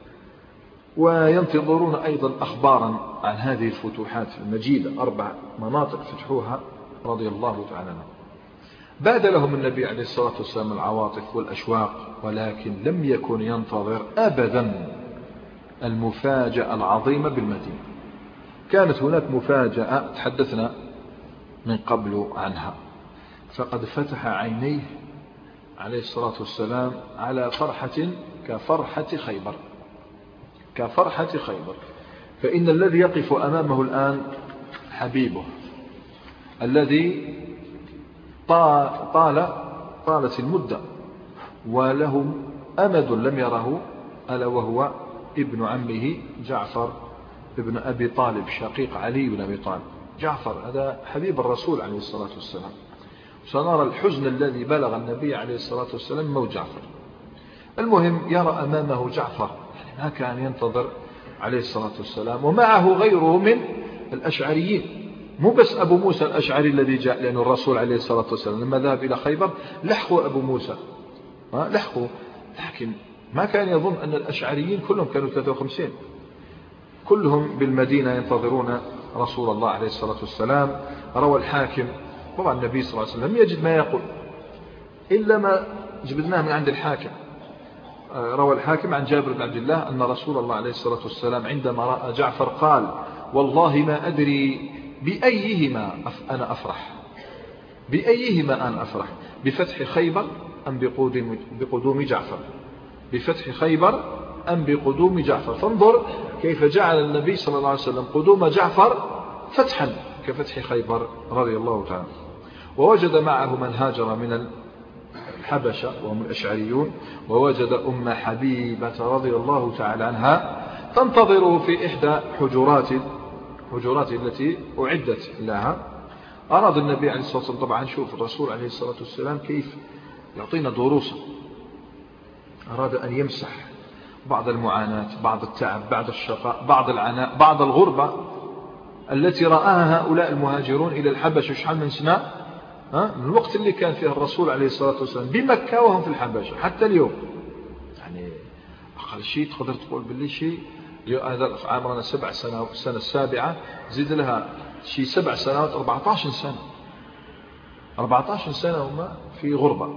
وينتظرون أيضا أخبارا عن هذه الفتوحات المجيدة. أربع مناطق فتحوها رضي الله تعالى عنه. باد لهم النبي عليه الصلاة والسلام العواطف والأشواق ولكن لم يكن ينتظر أبدا المفاجأة العظيمة بالمدينة. كانت هناك مفاجأة تحدثنا من قبل عنها. فقد فتح عينيه عليه الصلاة والسلام على فرحة كفرحة خيبر كفرحة خيبر. فإن الذي يقف أمامه الآن حبيبه الذي طال طالت المدة وله أمد لم يره ألا وهو ابن عمه جعفر ابن أبي طالب شقيق علي بن أبي طالب. جعفر هذا حبيب الرسول عليه الصلاة والسلام. سنرى الحزن الذي بلغ النبي عليه الصلاة والسلام موت جعفر. المهم يرى أمامه جعفر يعني ما كان ينتظر عليه الصلاة والسلام ومعه غيره من الأشعريين مو بس أبو موسى الأشعري الذي جاء لأن الرسول عليه الصلاة والسلام لما ذهب إلى خيبر لحقوا أبو موسى لحقوا لكن ما كان يظن أن الأشعريين كلهم كانوا ثلاثة وخمسين كلهم بالمدينة ينتظرون رسول الله عليه الصلاة والسلام. روى الحاكم طبعا النبي صلى الله عليه وسلم يجد ما يقول إلا ما جبدناه من عند الحاكم. روى الحاكم عن جابر بن عبد الله أن رسول الله عليه الصلاة والسلام عندما رأى جعفر قال والله ما أدري بأيهما أنا أفرح بأيهما أنا أفرح بفتح خيبر أم بقدوم جعفر بفتح خيبر أم بقدوم جعفر. فانظر كيف جعل النبي صلى الله عليه وسلم قدوم جعفر فتحا كفتح خيبر رضي الله تعالى. ووجد معه من هاجر من الحبشة وهم الأشعريون ووجد أم حبيبة رضي الله تعالى عنها تنتظره في إحدى حجرات حجرات التي أعدت لها. أراد النبي عليه الصلاة والسلام طبعا شوف الرسول عليه الصلاة والسلام كيف يعطينا دروسا. أراد أن يمسح بعض المعاناة بعض التعب بعض الشقاء بعض العناء بعض الغربة التي رآها هؤلاء المهاجرون إلى الحبشة شحال من سنة ها من الوقت اللي كان فيه الرسول عليه الصلاة والسلام بمكة وهم في الحبشة حتى اليوم. يعني أقل شيء تقدر تقول باللي شيء هذا عمرنا سبع سنوات، السنة السابعة زيد لها شيء سبع سنوات أربعة عشر سنة، أربعة عشر سنة هما في غربة.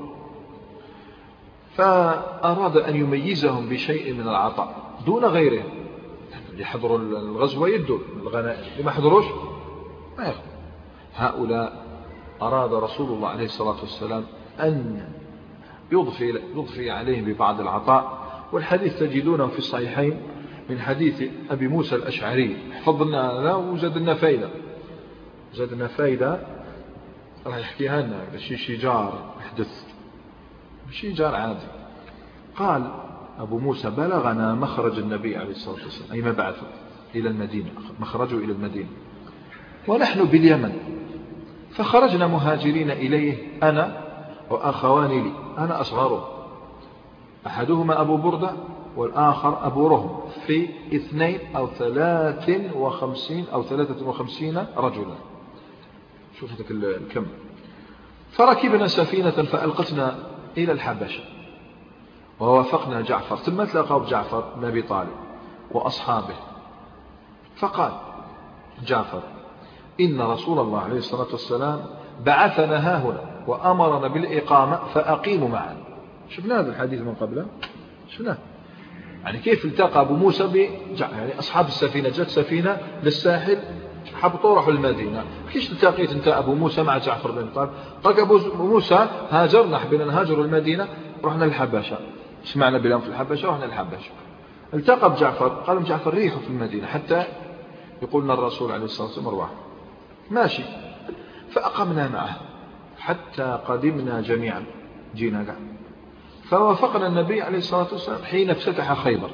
فأراد أن يميزهم بشيء من العطاء دون غيرهم. اللي حضروا الغزوة يدوا الغنائم، اللي ما حضروش ما يأخذوا. هؤلاء أراد رسول الله عليه الصلاة والسلام أن يضفي, يضفي عليهم ببعض العطاء. والحديث تجدونه في الصحيحين من حديث أبي موسى الأشعري. حفظ لنا هذا وزاد لنا فايدة، زاد لنا فايدة راح يحكيها لنا. شي شجار يحدث، شي جار عادي. قال أبو موسى: بلغنا مخرج النبي عليه الصلاة والسلام، أي مبعثه إلى المدينة، مخرجه إلى المدينة، ونحن باليمن، فخرجنا مهاجرين إليه أنا وأخوان لي، أنا أصغره، أحدهما أبو بردة والآخر أبو رهم، في اثنين أو ثلاث وخمسين أو ثلاثة وخمسين رجلا. شوف هذاك الكم. فركبنا سفينة فألقتنا إلى الحبشة، ووافقنا جعفر، ثم تلاقوا بجعفر بن أبي طالب وأصحابه. فقال جعفر: إن رسول الله عليه الصلاة والسلام بعثنا ها هنا وأمرنا بالإقامة فأقيموا معنا. شفنا هذا الحديث من قبله، شفناه. يعني كيف التقى أبو موسى بجعفر، يعني أصحاب السفينة جت سفينة للساحل حبطوا راحوا المدينة. كيش التقيت أنت أبو موسى مع جعفر بن طالب؟ قال أبو موسى: هاجرنا، حبينا نهاجر المدينة، رحنا للحبشة، سمعنا بلهم في الحبشة، رحنا للحبشة. التقى بجعفر، قال جعفر: ريحوا في المدينة حتى يقولنا الرسول عليه الصلاة والسلام ارواح. ماشي. فأقمنا معه حتى قدمنا جميعا، جينا قاعد. فوافقنا النبي عليه الصلاة والسلام حين افتتح خيبر،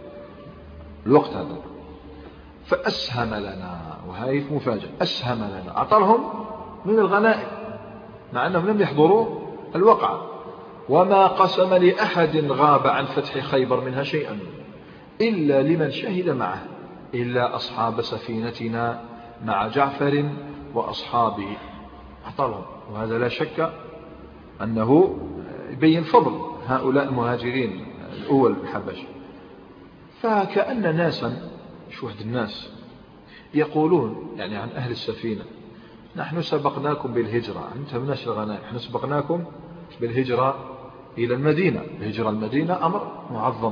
الوقت هذا. فأسهم لنا، وهي مفاجأة، أسهم لنا، أعطرهم من الغنائم مع أنهم لم يحضروا الوقعة. وما قسم لأحد غاب عن فتح خيبر منها شيئا إلا لمن شهد معه، إلا أصحاب سفينتنا مع جعفر وأصحابه، أعطرهم. وهذا لا شك أنه يبين فضل هؤلاء المهاجرين الأول الحبشة. فكأن ناسا، شو واحد الناس يقولون يعني عن أهل السفينة: نحن سبقناكم بالهجرة، أنت مناش الغنائم، نحن سبقناكم بالهجرة إلى المدينة. الهجرة المدينة أمر معظم.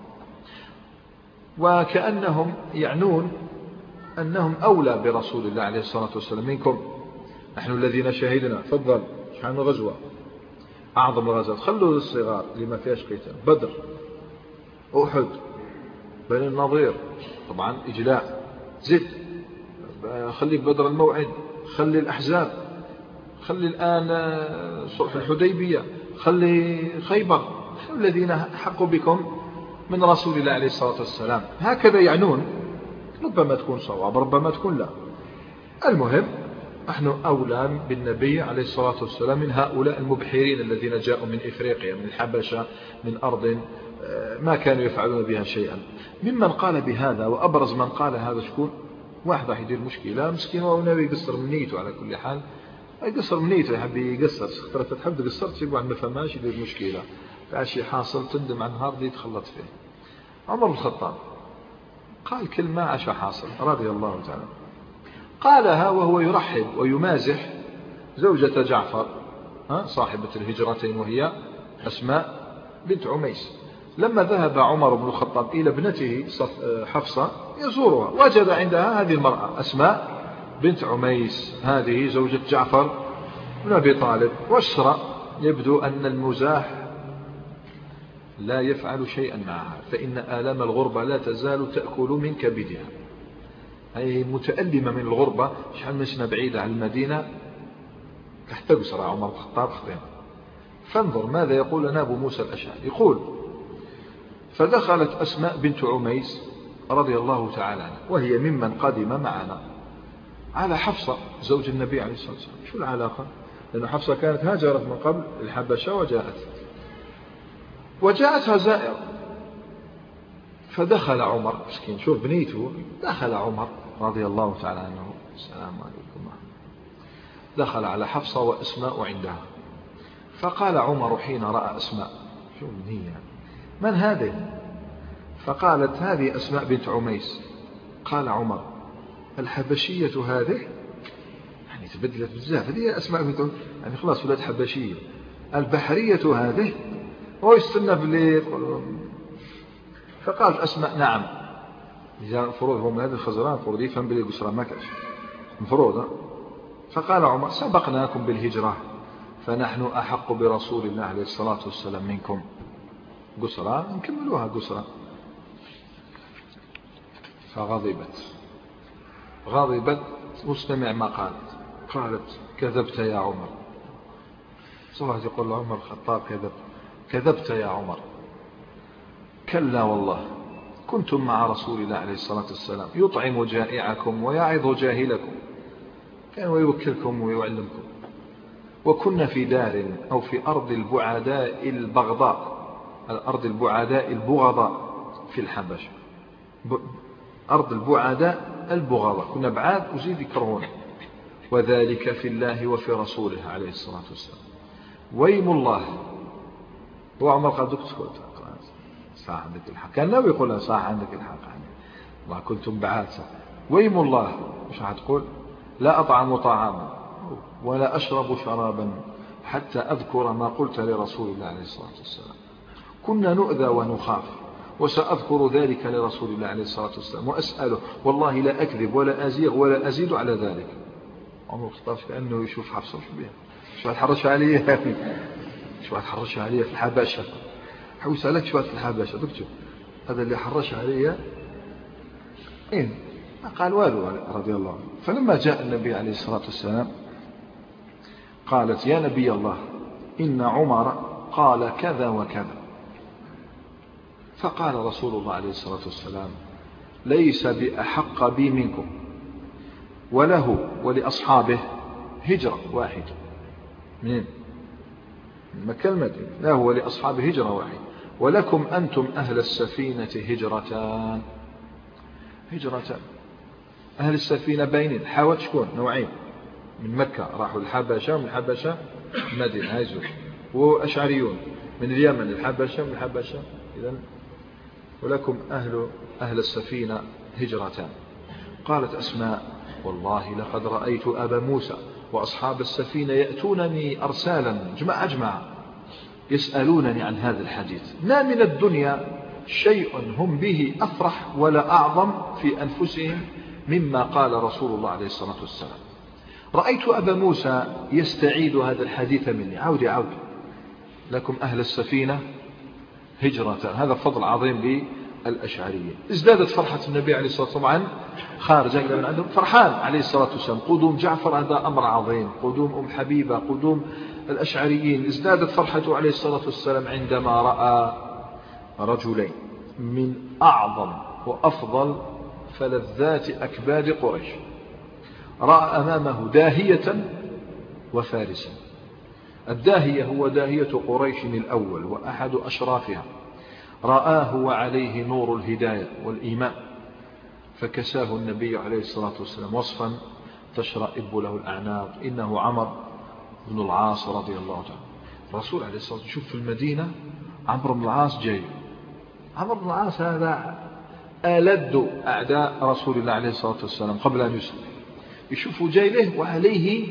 وكأنهم يعنون أنهم أولى برسول الله عليه الصلاة والسلام منكم، نحن الذين شهدنا. فضل شحال غزوة، أعظم الغزوات، خلوا الصغار اللي ما فيهاش قتال: بدر، أحد، بني النضير، طبعا إجلاء، زد، خلي بدر الموعد، خلي الأحزاب، خلي الآن صلح الحديبية، خلي خيبر، الذين حقوا بكم من رسول الله عليه الصلاة والسلام. هكذا يعنون. ربما تكون صواب، ربما تكون لا. المهم نحن أولى بالنبي عليه الصلاة والسلام من هؤلاء المبحرين الذين جاءوا من إفريقيا، من الحبشة، من أرض ما كانوا يفعلون بها شيئا. ممن قال بهذا وأبرز من قال هذا شكون؟ واحد راح يدير مشكلة مسكين وناوي يقصر من نيته. على كل حال يقصر من نيته، يحب يقصر، خطرة تحب تقصر تسيب واحد ما فهماش يدير مشكلة، فاشي حاصل تندم عن نهار دي تخلط فيه. عمر بن الخطاب قال كلمة عاش حاصل رضي الله تعالى، قالها وهو يرحب ويمازح زوجة جعفر صاحبة الهجرتين وهي أسماء بنت عميس. لما ذهب عمر بن الخطاب إلى ابنته حفصة يزورها، وجد عندها هذه المرأة أسماء بنت عميس، هذه زوجة جعفر بن أبي طالب. واشرأ يبدو أن المزاح لا يفعل شيئا معها، فإن آلام الغربة لا تزال تأكل من كبدها. هي متألمة من الغربة، شحال من سنة بعيدة عن المدينة، تحت قصر عمر بن الخطاب خطين. فانظر ماذا يقول لنا أبو موسى الأشعري، يقول: فدخلت أسماء بنت عميس رضي الله تعالى عنها وهي ممن قدم معنا على حفصة زوج النبي عليه الصلاة والسلام. شو العلاقة؟ لأن حفصة كانت هاجرت من قبل الحبشة وجاءت وجاءتها زائرة. فدخل عمر مسكين، شوف بنيته، دخل عمر رضي الله تعالى عنه، السلام عليكم، دخل على حفصة وأسماء عندها، فقال عمر حين رأى أسماء: شو هي من هذه؟ فقالت: هذه أسماء بنت عميس. قال عمر: الحبشية هذه؟ يعني تبدلت بزاف، هذه أسماء بنت عميس يعني خلاص ولاد حبشية. البحرية هذه؟ هو يستنى بالليل. فقالت أسماء: نعم. إذا فروض هم هذا الخزران فروض يفهم بالليل قسرة ما كاش مفروضة. فقال عمر: سبقناكم بالهجرة فنحن أحق برسول الله عليه الصلاة والسلام منكم. قسرة نكملوها قسرة. فغضبت غضبت واستمع ما قالت. قالت: كذبت يا عمر. صلاة يقول عمر الخطاب: كذب كذبت يا عمر. كلا والله كنتم مع رسول الله عليه الصلاة والسلام يطعم جائعكم ويعظ جاهلكم، كان ويوكلكم ويعلمكم، وكنا في دار أو في أرض البعداء البغضاء، الأرض البعداء البغضاء في الحبشة، أرض البعداء البغضاء، كنا بعاد وزيد يكرهون، وذلك في الله وفي رسوله عليه الصلاة والسلام. ويم الله. هو عمر قال: دوك تسكت صح عندك الحق، كان ناوي يقول صح عندك الحق يعني ما كنتم بعاد صح. ويم الله مش هتقول: لا أطعم طعاما ولا أشرب شرابا حتى أذكر ما قلت لرسول الله عليه الصلاة والسلام. كنا نؤذى ونخاف وسأذكر ذلك لرسول الله عليه الصلاة والسلام وأسأله، والله لا أكذب ولا أزيغ ولا أزيد على ذلك. عمر الخطاب كأنه يشوف حفصة شو بيه شو هتحرش عليه شو هتحرش عليه في الحبشة. حوس عليك شوات في الحبشة دكتور هذا اللي حرش عليه إيه قال والو رضي الله عنه. فلما جاء النبي عليه الصلاة والسلام قالت: يا نبي الله إن عمر قال كذا وكذا. فقال رسول الله عليه الصلاة والسلام: ليس بأحق بي منكم، وله ولأصحابه هجرة واحدة. من مكة المدينة له ولأصحابه هجرة واحدة، ولكم أنتم أهل السفينة هجرتان. هجرتان أهل السفينة بينين حاوت شكون نوعين، من مكة راحوا الحبشة ومن الحبشة المدينة هايزون، وأشعريون من اليمن الحبشة من الحبشة. إذن ولكم أهل, أهل السفينة هجرتان. قالت أسماء: والله لقد رأيت أبا موسى وأصحاب السفينة يأتونني أرسالا جمع أجمع يسألونني عن هذا الحديث، ما من الدنيا شيء هم به أفرح ولا أعظم في أنفسهم مما قال رسول الله عليه الصلاة والسلام. رأيت أبا موسى يستعيد هذا الحديث مني عودي عودي. لكم أهل السفينة هجرة، هذا فضل عظيم للأشعرية. ازدادت فرحة النبي عليه الصلاة والسلام عن خارج من عندهم، فرحان عليه الصلاة والسلام. قدوم جعفر هذا أمر عظيم، قدوم أم حبيبة، قدوم الأشعريين. ازدادت فرحته عليه الصلاة والسلام عندما رأى رجلين من أعظم وأفضل فلذات أكباد قريش. رأى أمامه داهية وفارسا. الداهية هو داهية قريش الأول وأحد أشرافها، رآه وعليه نور الهداية والإيمان، فكساه النبي عليه الصلاة والسلام وصفا تشرئب له الأعناق: إنه عمر بن العاص رضي الله تعالى. الرسول عليه الصلاة والسلام يشوف في المدينة عمرو بن العاص جاي. عمرو بن العاص هذا ألد أعداء رسول الله عليه الصلاة والسلام قبل أن يسلم، يشوفه جاي له وعليه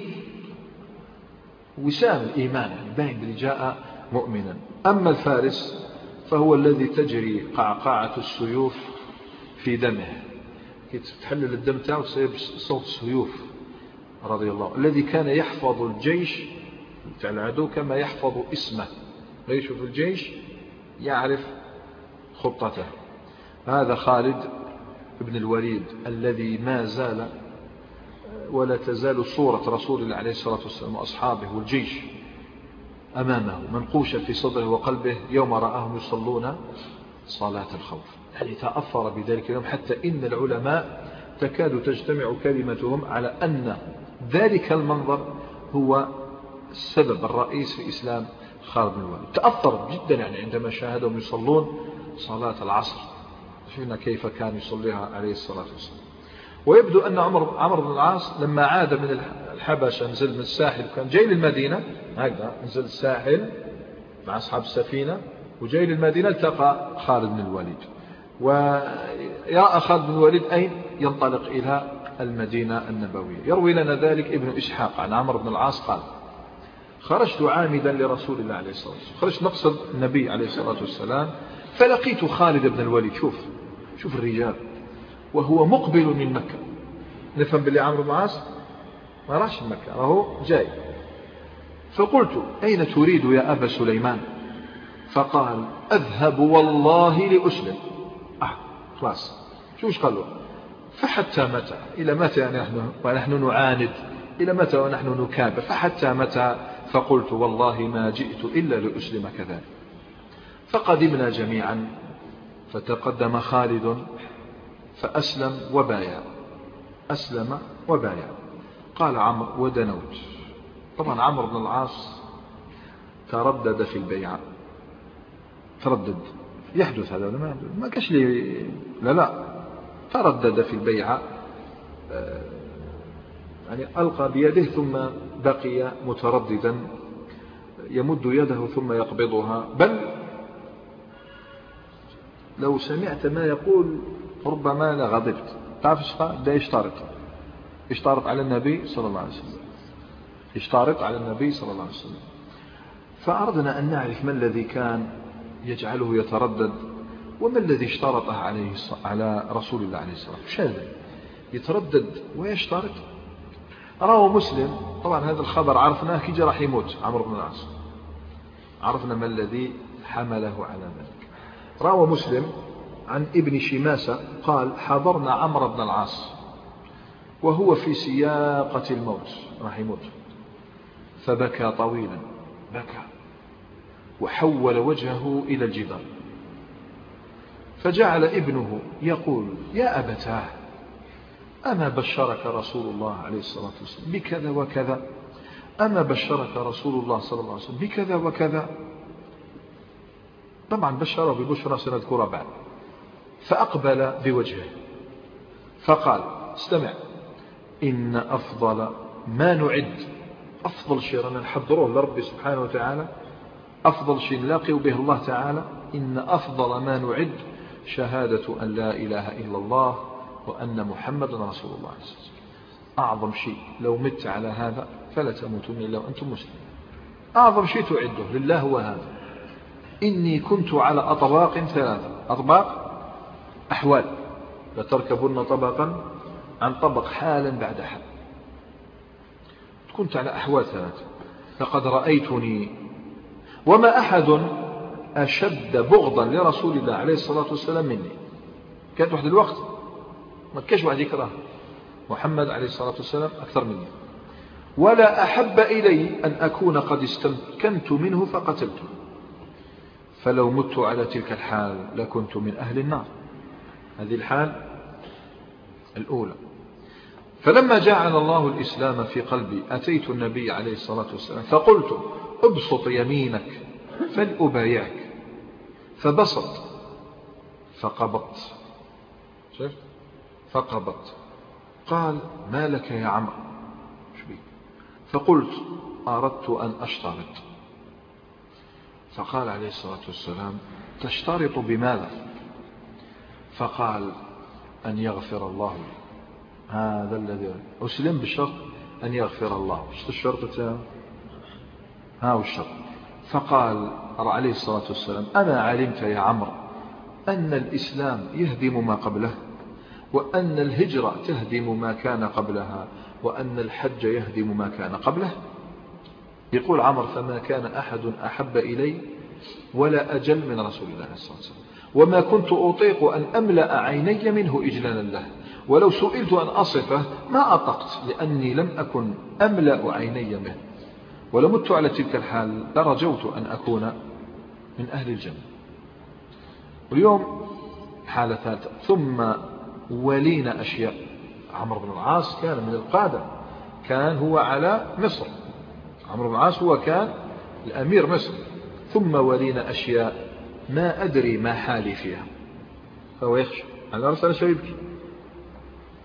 وسام الإيمان، يعني باين بلي جاء مؤمنا. أما الفارس فهو الذي تجري قعقاعة السيوف في دمه، تحلل الدم تاعه صوت السيوف رضي الله، الذي كان يحفظ الجيش تاع العدو كما يحفظ اسمه، يشوف الجيش يعرف خطته. هذا خالد بن الوليد الذي ما زال ولا تزال صورة رسول الله عليه الصلاة والسلام وأصحابه والجيش أمامه منقوشة في صدره وقلبه يوم رآهم يصلون صلاة الخوف، يعني تأثر بذلك اليوم، حتى إن العلماء تكاد تجتمع كلمتهم على أن ذلك المنظر هو السبب الرئيس في إسلام خالد بن الوليد. تأثر جدا يعني عندما شاهدهم يصلون صلاة العصر، شفنا كيف كان يصليها عليه الصلاة والسلام. ويبدو أن عمر, عمر بن العاص لما عاد من الحبشة، نزل من الساحل، كان جاي للمدينة هكذا، نزل الساحل مع أصحاب السفينة وجاي للمدينة، التقى خالد بن الوليد، ويرى خالد بن الوليد أين ينطلق إلى المدينة النبوية. يروي لنا ذلك ابن إسحاق عن عمرو بن العاص قال: خرجت عامدا لرسول الله عليه الصلاة والسلام، خرجت نقصد النبي عليه الصلاة والسلام، فلقيت خالد بن الوليد، شوف شوف الرجال، وهو مقبل من مكة. نفهم باللي عمرو بن العاص ما راحش مكة، راهو جاي. فقلت: أين تريد يا أبا سليمان؟ فقال: أذهب والله لأسلم. آه خلاص، شوش قالوا؟ فحتى متى؟ إلى متى نحن ونحن نعاند؟ إلى متى ونحن نكابر؟ فحتى متى؟ فقلت: والله ما جئت إلا لأسلم كذلك. فقدمنا جميعا، فتقدم خالد فأسلم وبايع، أسلم وبايع. قال عمرو: ودنوت. طبعا عمرو بن العاص تردد في البيعة، تردد، يحدث هذا ما ما كاش لي لا لا تردد في البيعة، يعني ألقى بيده ثم بقي مترددا، يمد يده ثم يقبضها، بل لو سمعت ما يقول ربما لغضبت. تعرف ايش قال؟ ده يشترط يشترط على النبي صلى الله عليه وسلم، يشترط على النبي صلى الله عليه وسلم. فأردنا أن نعرف ما الذي كان يجعله يتردد، وما الذي اشترطه عليه على رسول الله عليه الصلاة والسلام. شاذ يتردد ويشترط. رواه مسلم، طبعا هذا الخبر عرفناه كي جا راح يموت عمرو بن العاص، عرفنا ما الذي حمله على ذلك. روى مسلم عن ابن شماسة قال: حضرنا عمرو بن العاص وهو في سياقة الموت، راح يموت، فبكى طويلا، بكى وحول وجهه إلى الجدار، فجعل ابنه يقول: يا أبتاه، أما بشرك رسول الله عليه الصلاة والسلام بكذا وكذا؟ أما بشرك رسول الله صلى الله عليه وسلم بكذا وكذا؟ طبعا بشره ببشرى سنذكرها بعد. فأقبل بوجهه فقال: استمع، إن أفضل ما نعد، أفضل شيء رانا نحضروه لرب سبحانه وتعالى، أفضل شيء نلاقي به الله تعالى، إن أفضل ما نعد شهادة أن لا إله إلا الله وأن محمد رسول الله. أعظم شيء لو مت على هذا فلا تموتون إلا وأنتم مسلمون. أعظم شيء تعده لله هو هذا. إني كنت على أطباق ثلاثة، أطباق أحوال، لتركبن طبقا عن طبق حالا بعد حال. كنت على أحوال ثلاثة، لقد رأيتني وما أحد أشد بغضا لرسول الله عليه الصلاة والسلام مني. كانت واحد الوقت ما كاش واحد يكره محمد عليه الصلاة والسلام أكثر مني، ولا أحب إلي أن أكون قد استمكنت منه فقتلته، فلو مت على تلك الحال لكنت من أهل النار. هذه الحال الأولى. فلما جعل الله الإسلام في قلبي أتيت النبي عليه الصلاة والسلام فقلت: ابسط يمينك فلأبايعك، فبسط فقبضت، شفت؟ فقبضت. قال: ما لك يا عمرو؟ فقلت: أردت أن أشترط. فقال عليه الصلاة والسلام: تشترط بماذا؟ فقال: أن يغفر الله لي. هذا الذي أسلم بالشرط أن يغفر الله. شفت الشرط تاعه؟ ها هو الشرط. فقال عليه الصلاة والسلام: أما علمت يا عمرو أن الإسلام يهدم ما قبله، وأن الهجرة تهدم ما كان قبلها، وأن الحج يهدم ما كان قبله؟ يقول عمرو: فما كان أحد أحب إلي ولا أجل من رسول الله صلى الله عليه وسلم، وما كنت أطيق أن أملأ عيني منه إجلالا له، ولو سئلت أن أصفه ما أطقت، لأني لم أكن أملأ عيني منه، ولو مت على تلك الحال لرجوت أن أكون من أهل الجنة. واليوم حالة ثالثة. ثم ولينا أشياء. عمرو بن العاص كان من القادة، كان هو على مصر، عمرو بن العاص هو كان الأمير مصر. ثم ولينا أشياء ما أدري ما حالي فيها، فهو يخشى. أنا أرسل شبيبك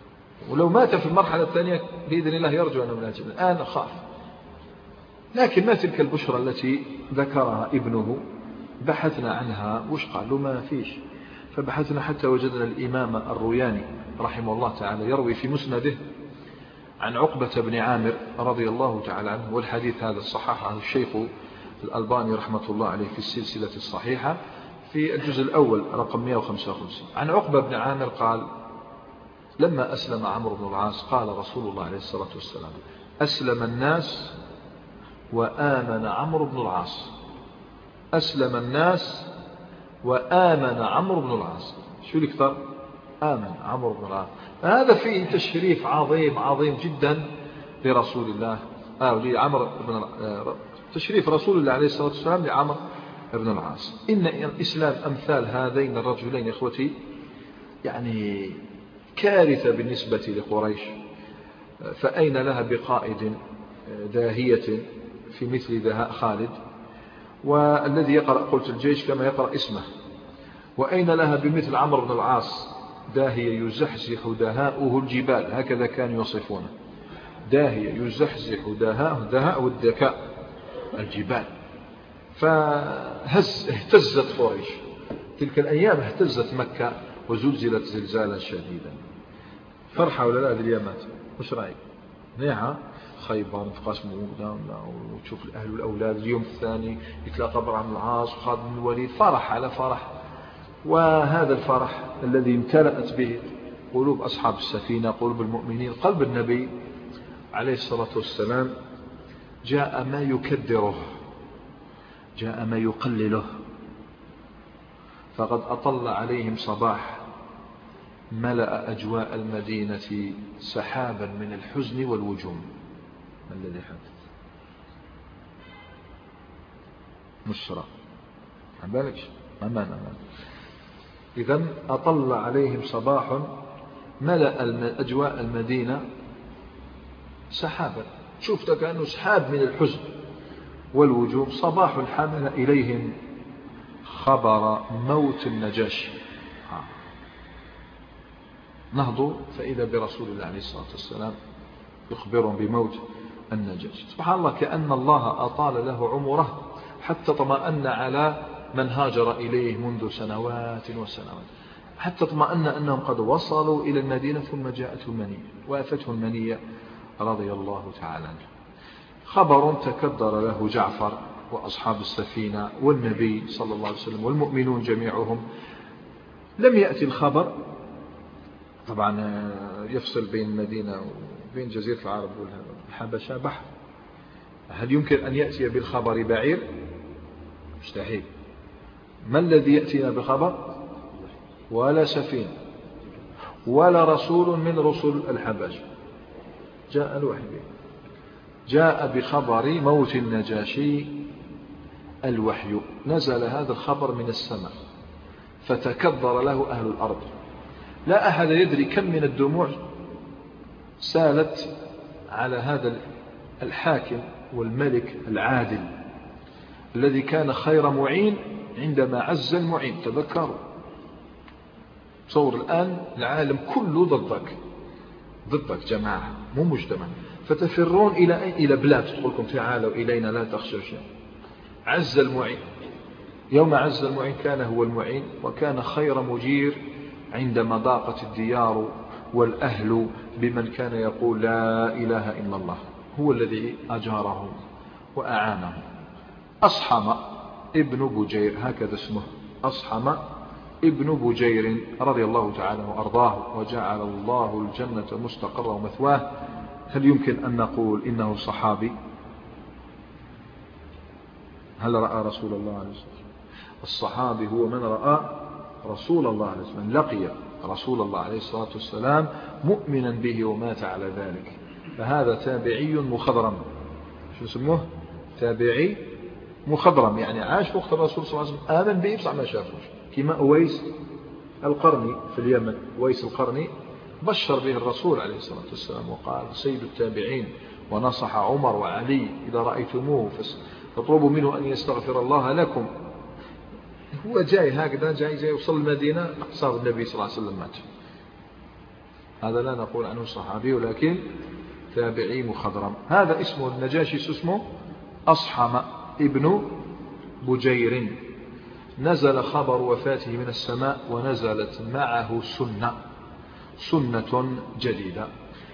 ولو مات في المرحلة الثانية بإذن الله يرجو أنه من أهل الجنة. الآن أخاف. لكن ما تلك البشرى التي ذكرها ابنه؟ بحثنا عنها، وش قالوا؟ ما فيش. فبحثنا حتى وجدنا الإمام الروياني رحمه الله تعالى يروي في مسنده عن عقبة بن عامر رضي الله تعالى عنه، والحديث هذا صححه الشيخ الألباني رحمة الله عليه في السلسلة الصحيحة في الجزء الأول رقم مئة وخمسة وخمسين. عن عقبة بن عامر قال: لما أسلم عمرو بن العاص قال رسول الله عليه الصلاة والسلام: أسلم الناس وآمن عمرو بن العاص. أسلم الناس وآمن عمرو بن العاص. شو الكثر؟ آمن عمرو بن العاص. هذا فيه تشريف عظيم عظيم جدا لرسول الله آه لعمرو بن تشريف رسول الله عليه الصلاة والسلام لعمرو بن العاص. إن الإسلام أمثال هذين الرجلين إخوتي يعني كارثة بالنسبة لقريش، فأين لها بقائد داهية في مثل دهاء خالد، والذي يقرأ قلت الجيش كما يقرأ اسمه، وأين لها بمثل عمرو بن العاص داهية يزحزح دهاؤه الجبال، هكذا كانوا يصفونه، داهية يزحزح دهاؤه دهاء الذكاء الجبال. فهز اهتزت قريش تلك الأيام، اهتزت مكة وزلزلت زلزالا شديدا. فرحة ولا لا هذه الأيامات؟ وش رأيك؟ نعم، خيبر انتقاسموا وتشوف الأهل والأولاد. اليوم الثاني يتلاقى عمرو بن العاص وخالد بن الوليد، فرح على فرح. وهذا الفرح الذي امتلأت به قلوب أصحاب السفينة، قلوب المؤمنين، قلب النبي عليه الصلاة والسلام، جاء ما يكدره، جاء ما يقلله. فقد أطل عليهم صباح ملأ أجواء المدينة سحابا من الحزن والوجوم. ما الذي حدث؟ نصرة عن بالك أمان أمان. إذن أطل عليهم صباح ملأ أجواء المدينة سحابا، شفت كأنه سحاب من الحزن والوجوم. صباح حمل إليهم خبر موت النجاشي. نهضوا فإذا برسول الله عليه الصلاة والسلام يخبرهم بموت النجاشي. سبحان الله، كأن الله أطال له عمره حتى طمأن على من هاجر إليه منذ سنوات وسنوات، حتى اطمأن أنهم قد وصلوا إلى المدينة، ثم جاءته المنية وأفته المنية رضي الله تعالى عنه. خبر تكدر له جعفر وأصحاب السفينة والنبي صلى الله عليه وسلم والمؤمنون جميعهم. لم يأتي الخبر، طبعا يفصل بين المدينة وبين جزيرة العرب والحبشة بحر، هل يمكن أن يأتي بالخبر بعير؟ مستحيل. ما الذي يأتينا بالخبر؟ ولا سفينة ولا رسول من رسل الحبشة، جاء الوحي، جاء بخبر موت النجاشي الوحي. نزل هذا الخبر من السماء فتكدر له أهل الأرض. لا أحد يدري كم من الدموع سالت على هذا الحاكم والملك العادل الذي كان خير معين عندما عز المعين. تذكروا، تصور الآن العالم كله ضدك، ضدك جماعة مو مجتمع، فتفرون إلى أين؟ إلى بلاد تقول لكم تعالوا إلينا لا تخشوا شيء. عز المعين، يوم عز المعين كان هو المعين، وكان خير مجير عندما ضاقت الديار والأهل بمن كان يقول لا إله إلا الله، هو الذي أجارهم وأعانهم. أصحم ابن بجير، هكذا اسمه، أصحم ابن بجير رضي الله تعالى وأرضاه، وجعل الله الجنة مستقرا ومثواه. هل يمكن أن نقول إنه صحابي؟ هل رأى رسول الله عليه الصلاة والسلام؟ الصحابي هو من رأى رسول الله عليه الصلاة والسلام، لقي رسول الله عليه الصلاة والسلام مؤمنا به ومات على ذلك، فهذا تابعي مخضرم. شو اسمه؟ تابعي مخضرم، يعني عاش وقت الرسول صلى الله عليه وسلم، آمن به بصح ما شافوش، كما أويس القرني في اليمن. أويس القرني بشر به الرسول عليه الصلاة والسلام وقال سيد التابعين، ونصح عمر وعلي إذا رأيتموه فاطلبوا منه أن يستغفر الله لكم. هو جاي هكذا، جاي جاي وصل المدينة، اقتصاد النبي صلى الله عليه وسلم مات. هذا لا نقول عنه صحابي ولكن تابعي مخضرم. هذا اسمه النجاشي اسمه أصحم ابن بجير. نزل خبر وفاته من السماء ونزلت معه سنة سنة جديدة.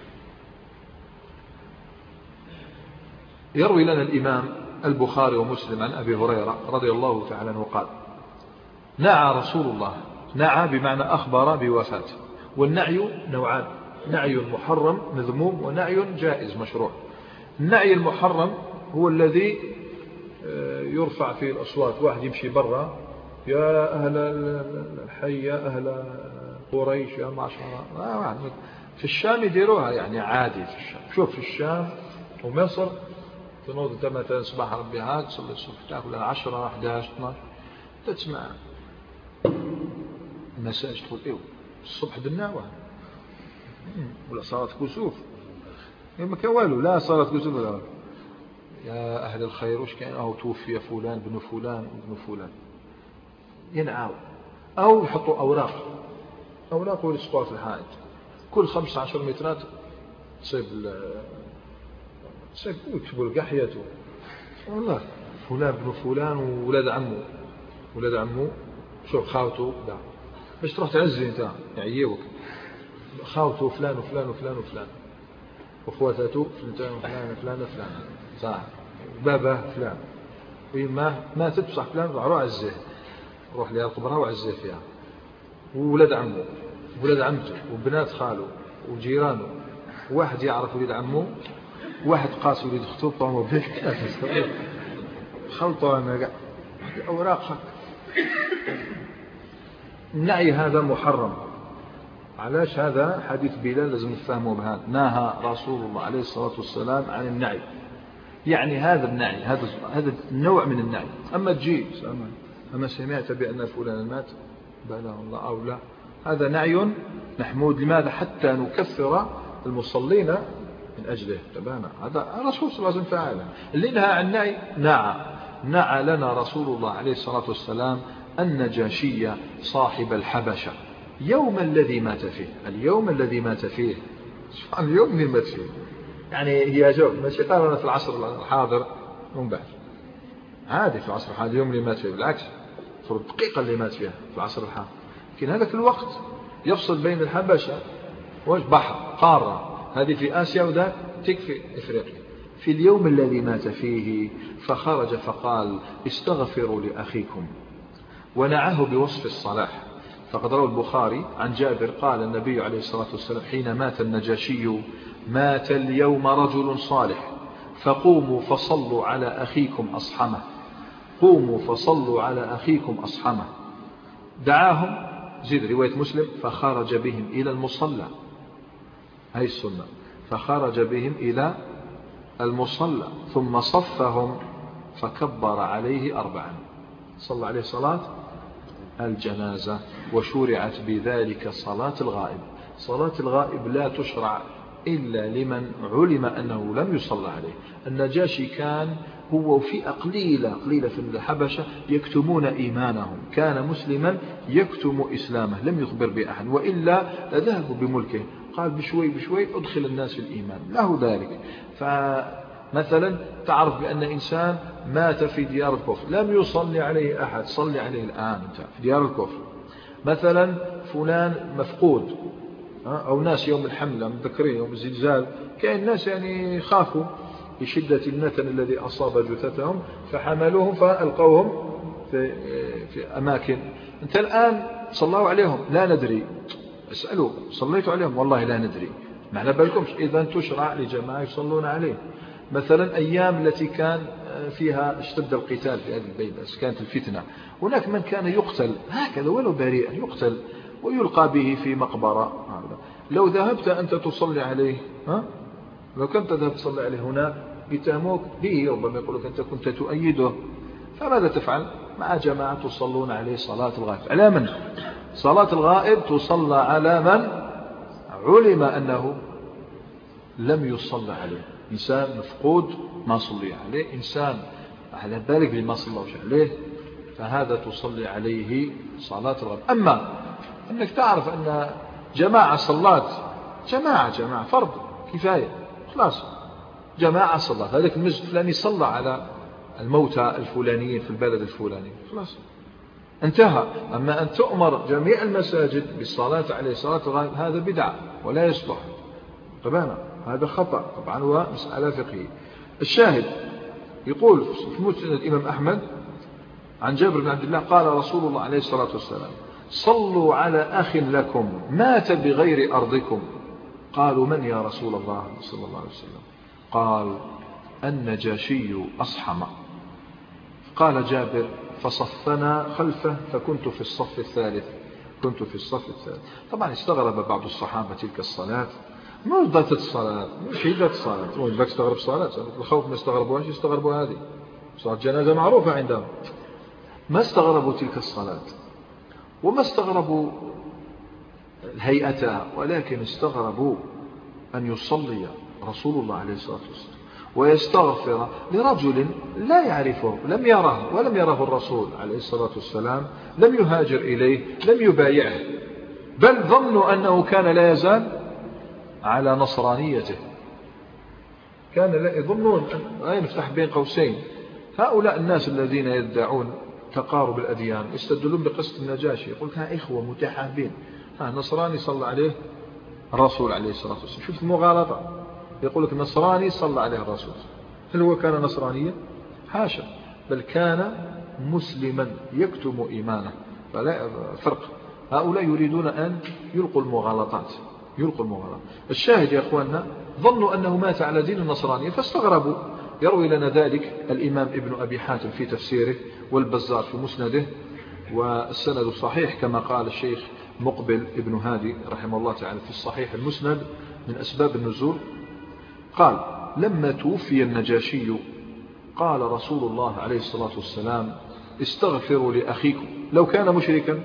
يروي لنا الإمام البخاري ومسلم عن أبي هريرة رضي الله تعالى عنه قال: نعى رسول الله، نعى بمعنى أخبر بوفاته. والنعي نوعان: نعي محرم مذموم ونعي جائز مشروع. النعي المحرم هو الذي يرفع فيه الأصوات، واحد يمشي برا: يا أهل الحي، يا أهل قريش، يا معشر. في الشام يديروها يعني عادي في الشام. شوف في الشام ومصر تنوض انت مثلا صباح ربي هاك تصلي الصبح تاكل عشرة أحد عشر اثناشر تسمع المساج تقول ايوه الصبح دناوة ولا صلاة كسوف ما كان والو، لا صلاة كسوف ولا يا أهل الخير وش كان أو توفي فلان بن فلان بن فلان ينعاو. أو يحطوا أوراق أوراق ويلصقوها في الحائط كل خمسة عشر مترات تصيب تصيب ويكتبوا القحيته والله فلان بن فلان وولاد عمه ولاد عمه شوف خاوته لا باش تروح تعزي انت يعيوك خاوته فلان وفلان وفلان وفلان واخواته فلان وفلان وفلان وفلان صح بابا فلان وما ماتت بصح فلان روح عزيه روح لها القبره وعزيه فيها وولاد عمه ولاد عمته وبنات خاله وجيرانه. واحد يعرف ولد عمه واحد قاس ولد اخته طعمه بيك خلطوا انا قاعد اوراق خط. النعي هذا محرم. علاش؟ هذا حديث بلال لازم نفهمه بهذا. نهى رسول الله عليه الصلاة والسلام عن النعي، يعني هذا النعي هذا هذا النوع من النعي. أما تجي أما سمعت بأن فلان مات بلاه الله أو لا، هذا نعي محمود. لماذا؟ حتى نكفر المصلين من أجله تبانا. هذا الرسول صلى الله عليه وسلم فعله. اللي نهى عن النعي نعى نعى لنا رسول الله عليه الصلاة والسلام النجاشية صاحب الحبشة يوم الذي مات فيه. اليوم الذي مات فيه اليوم اللي مات فيه يعني هي جو ماشي قالنا في العصر الحاضر من بعد عادي في العصر الحاضر اليوم اللي مات فيه، بالعكس في الدقيقة اللي مات فيها في العصر الحاضر. لكن هذاك الوقت يفصل بين الحبشة والبحر قارة، هذه في آسيا وذاك تكفي إفريقيا. في اليوم الذي مات فيه فخرج فقال استغفروا لأخيكم ونعاه بوصف الصلاح. فقد روى البخاري عن جابر قال النبي عليه الصلاة والسلام حين مات النجاشي مات اليوم رجل صالح فقوموا فصلوا على أخيكم أصحمه قوموا فصلوا على أخيكم أصحمه. دعاهم زيد رواية مسلم فخرج بهم إلى المصلى، هاي السنة، فخرج بهم إلى المصلى ثم صفهم فكبر عليه أربعا. صلى عليه صلاة الجنازة وشرعت بذلك صلاة الغائب. صلاة الغائب لا تشرع إلا لمن علم أنه لم يصلى عليه. النجاشي كان هو فئة قليلة قليلة في الحبشة يكتمون إيمانهم، كان مسلما يكتم إسلامه لم يخبر بأحد، وإلا لذهبوا بملكه. قال بشوي بشوي أدخل الناس في الإيمان له ذلك. فمثلا تعرف بأن إنسان مات في ديار الكفر لم يصلي عليه أحد، صلي عليه الآن أنت في ديار الكفر. مثلا فلان مفقود أو ناس يوم الحملة مذكرين يوم الزلزال كان الناس يعني خافوا بشدة النتن الذي أصاب جثتهم فحملوهم فألقوهم في, في أماكن. أنت الآن صلوا عليهم لا ندري، اسألوا صليتوا عليهم والله لا ندري، معنى بالكمش. إذن تشرع لجماعة يصلون عليه. مثلا أيام التي كان فيها اشتد القتال في هذه البلاد كانت الفتنة، هناك من كان يقتل هكذا ولو بريئا يقتل ويلقى به في مقبرة. لو ذهبت أنت تصلي عليه ها؟ لو كنت ذهبت تصلي عليه هناك يتهموك به، ربما يقولك أنت كنت تؤيده. فماذا تفعل مع جماعة تصلون عليه صلاة الغائب؟ على من؟ صلاة الغائب تصلى على من علم أنه لم يصلى عليه. إنسان مفقود ما صلي عليه، إنسان على ذلك لما صلوش عليه فهذا تصلي عليه صلاة الغائب. أما أنك تعرف أن جماعة صلات جماعة جماعة فرض كفاية خلاص، جماعة صلاة هذاك المسجد الفلاني صلى على الموتى الفلانيين في البلد الفلاني خلاص انتهى. أما أن تؤمر جميع المساجد بالصلاة عليه صلاة الغائب هذا بدعة ولا يصلح طبعا، هذا خطأ طبعا ومسألة فقهية. الشاهد يقول في مسند الإمام أحمد عن جابر بن عبد الله قال رسول الله عليه الصلاة والسلام صلوا على أخ لكم مات بغير أرضكم. قالوا من يا رسول الله صلى الله عليه وسلم؟ قال النجاشي أصحم. قال جابر فصفنا خلفه فكنت في الصف الثالث كنت في الصف الثالث. طبعا استغرب بعض الصحابة تلك الصلاة، ما ذات الصلاة مش هي ذات الصلاة، مش ذاك استغرب الصلاة الخوف ما استغربوهاش يستغربوا هذه صلاة جنازة معروفة عندهم. ما استغربوا تلك الصلاة وما استغربوا هيئتها، ولكن استغربوا أن يصلي رسول الله عليه الصلاة والسلام ويستغفر لرجل لا يعرفه لم يره ولم يره الرسول عليه الصلاة والسلام، لم يهاجر إليه لم يبايعه، بل ظنوا أنه كان لا يزال على نصرانيته، كان لا يظنون أن نفتح بين قوسين هؤلاء الناس الذين يدعون تقارب الأديان يستدلون بقصة النجاشي، يقول ها إخوة متحابين، ها نصراني صلى عليه الرسول عليه الصلاة والسلام. شوف المغالطة، يقول لك نصراني صلى عليه الرسول، هل هو كان نصرانيا؟ حاشا، بل كان مسلما يكتم إيمانه، فلا فرق. هؤلاء يريدون أن يلقوا المغالطات يلقوا المغالطات. الشاهد يا أخواننا ظنوا أنه مات على دين النصرانية فاستغربوا. يروي لنا ذلك الإمام ابن أبي حاتم في تفسيره والبزار في مسنده، والسند صحيح كما قال الشيخ مقبل ابن هادي رحمه الله تعالى في الصحيح المسند من أسباب النزول. قال لما توفي النجاشي قال رسول الله عليه الصلاة والسلام استغفروا لأخيكم. لو كان مشركا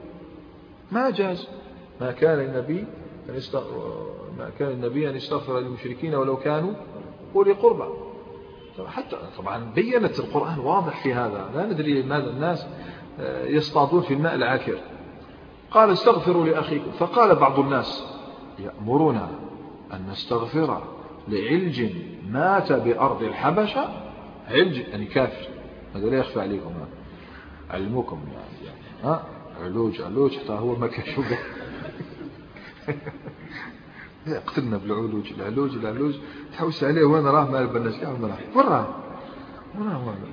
ما جاز، ما كان النبي أن ما كان النبي أن يستغفر للمشركين ولو كانوا أولي قربى. حتى طبعا بينت القرآن واضح في هذا، لا ندري لماذا الناس يصطادون في الماء العاكر. قال استغفروا لأخيكم. فقال بعض الناس يأمرنا أن نستغفر لعلج مات بأرض الحبشة. علج يعني كافر، هذا لا يخفى عليكم، علموكم يعني ها علوج علوج حتى هو ما كشوف قتلنا بالعلوج العلوج العلوج تحوس عليه وين راه ما البناش كاع وين راه وين راه وين راه وين.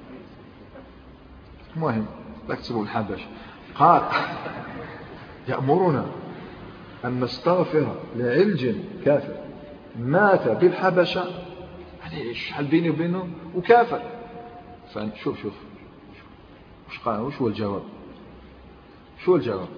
المهم اكتبوا الحبش. قال يأمرنا أن نستغفر لعلج كافر مات بالحبشة، يعني شحال بيني وبينه وكافر. فشوف شوف وش قال وش هو الجواب؟ شو الجواب؟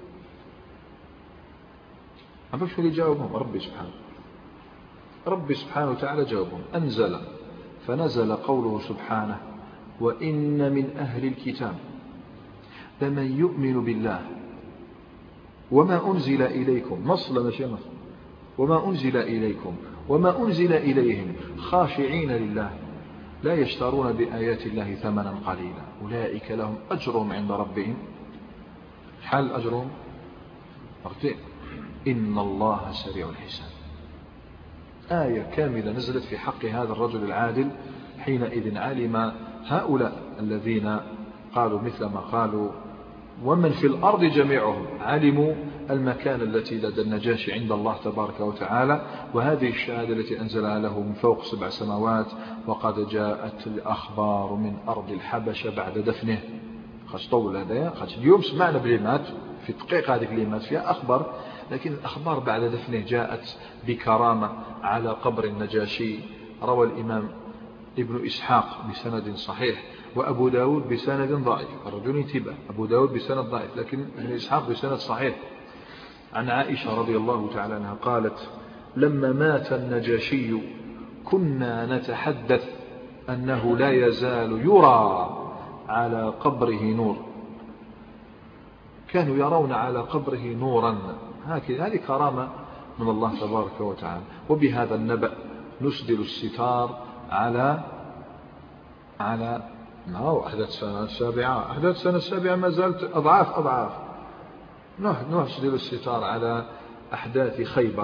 عرف شو اللي جاوبهم؟ ربي سبحانه ربي سبحانه وتعالى جاوبهم. أنزل فنزل قوله سبحانه وإن من أهل الكتاب لمن يؤمن بالله وما أنزل إليكم نص ماشي نص وما أنزل إليكم وما أنزل إليهم خاشعين لله لا يشترون بآيات الله ثمنا قليلا أولئك لهم أجرهم عند ربهم. حال أجرهم مرتين إن الله سريع الحساب. آية كاملة نزلت في حق هذا الرجل العادل. حينئذ علم هؤلاء الذين قالوا مثل ما قالوا ومن في الأرض جميعهم علموا المكان التي لدى النجاشي عند الله تبارك وتعالى، وهذه الشهادة التي أنزلها له من فوق سبع سماوات. وقد جاءت الأخبار من أرض الحبشة بعد دفنه. خاش طول هذا خاش اليوم سمعنا بليمات في الدقيقة هذه كلمات فيها أخبار، لكن الأخبار بعد دفنه جاءت بكرامة على قبر النجاشي. روى الإمام ابن إسحاق بسند صحيح وأبو داود بسند ضعيف. الرجل انتبه، أبو داود بسند ضعيف لكن ابن إسحاق بسند صحيح عن عائشة رضي الله تعالى عنها قالت لما مات النجاشي كنا نتحدث أنه لا يزال يرى على قبره نور. كانوا يرون على قبره نورا. هذه كرامة من الله تبارك وتعالى. وبهذا النبأ نسدل الستار على على نعم أحداث السنة السابعة. أحداث السنة السابعة ما زالت أضعاف أضعاف. نسدل الستار على أحداث خيبر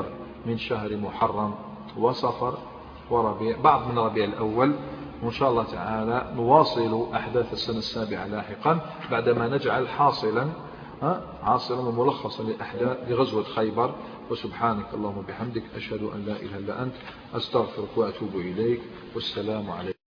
من شهر محرم وصفر وربيع، بعض من ربيع الأول، وإن شاء الله تعالى نواصل أحداث السنة السابعة لاحقا بعدما نجعل حاصلا حاصلا وملخصا لأحداث لغزوة خيبر. وسبحانك اللهم وبحمدك أشهد أن لا إله إلا أنت أستغفرك وأتوب إليك، والسلام عليكم.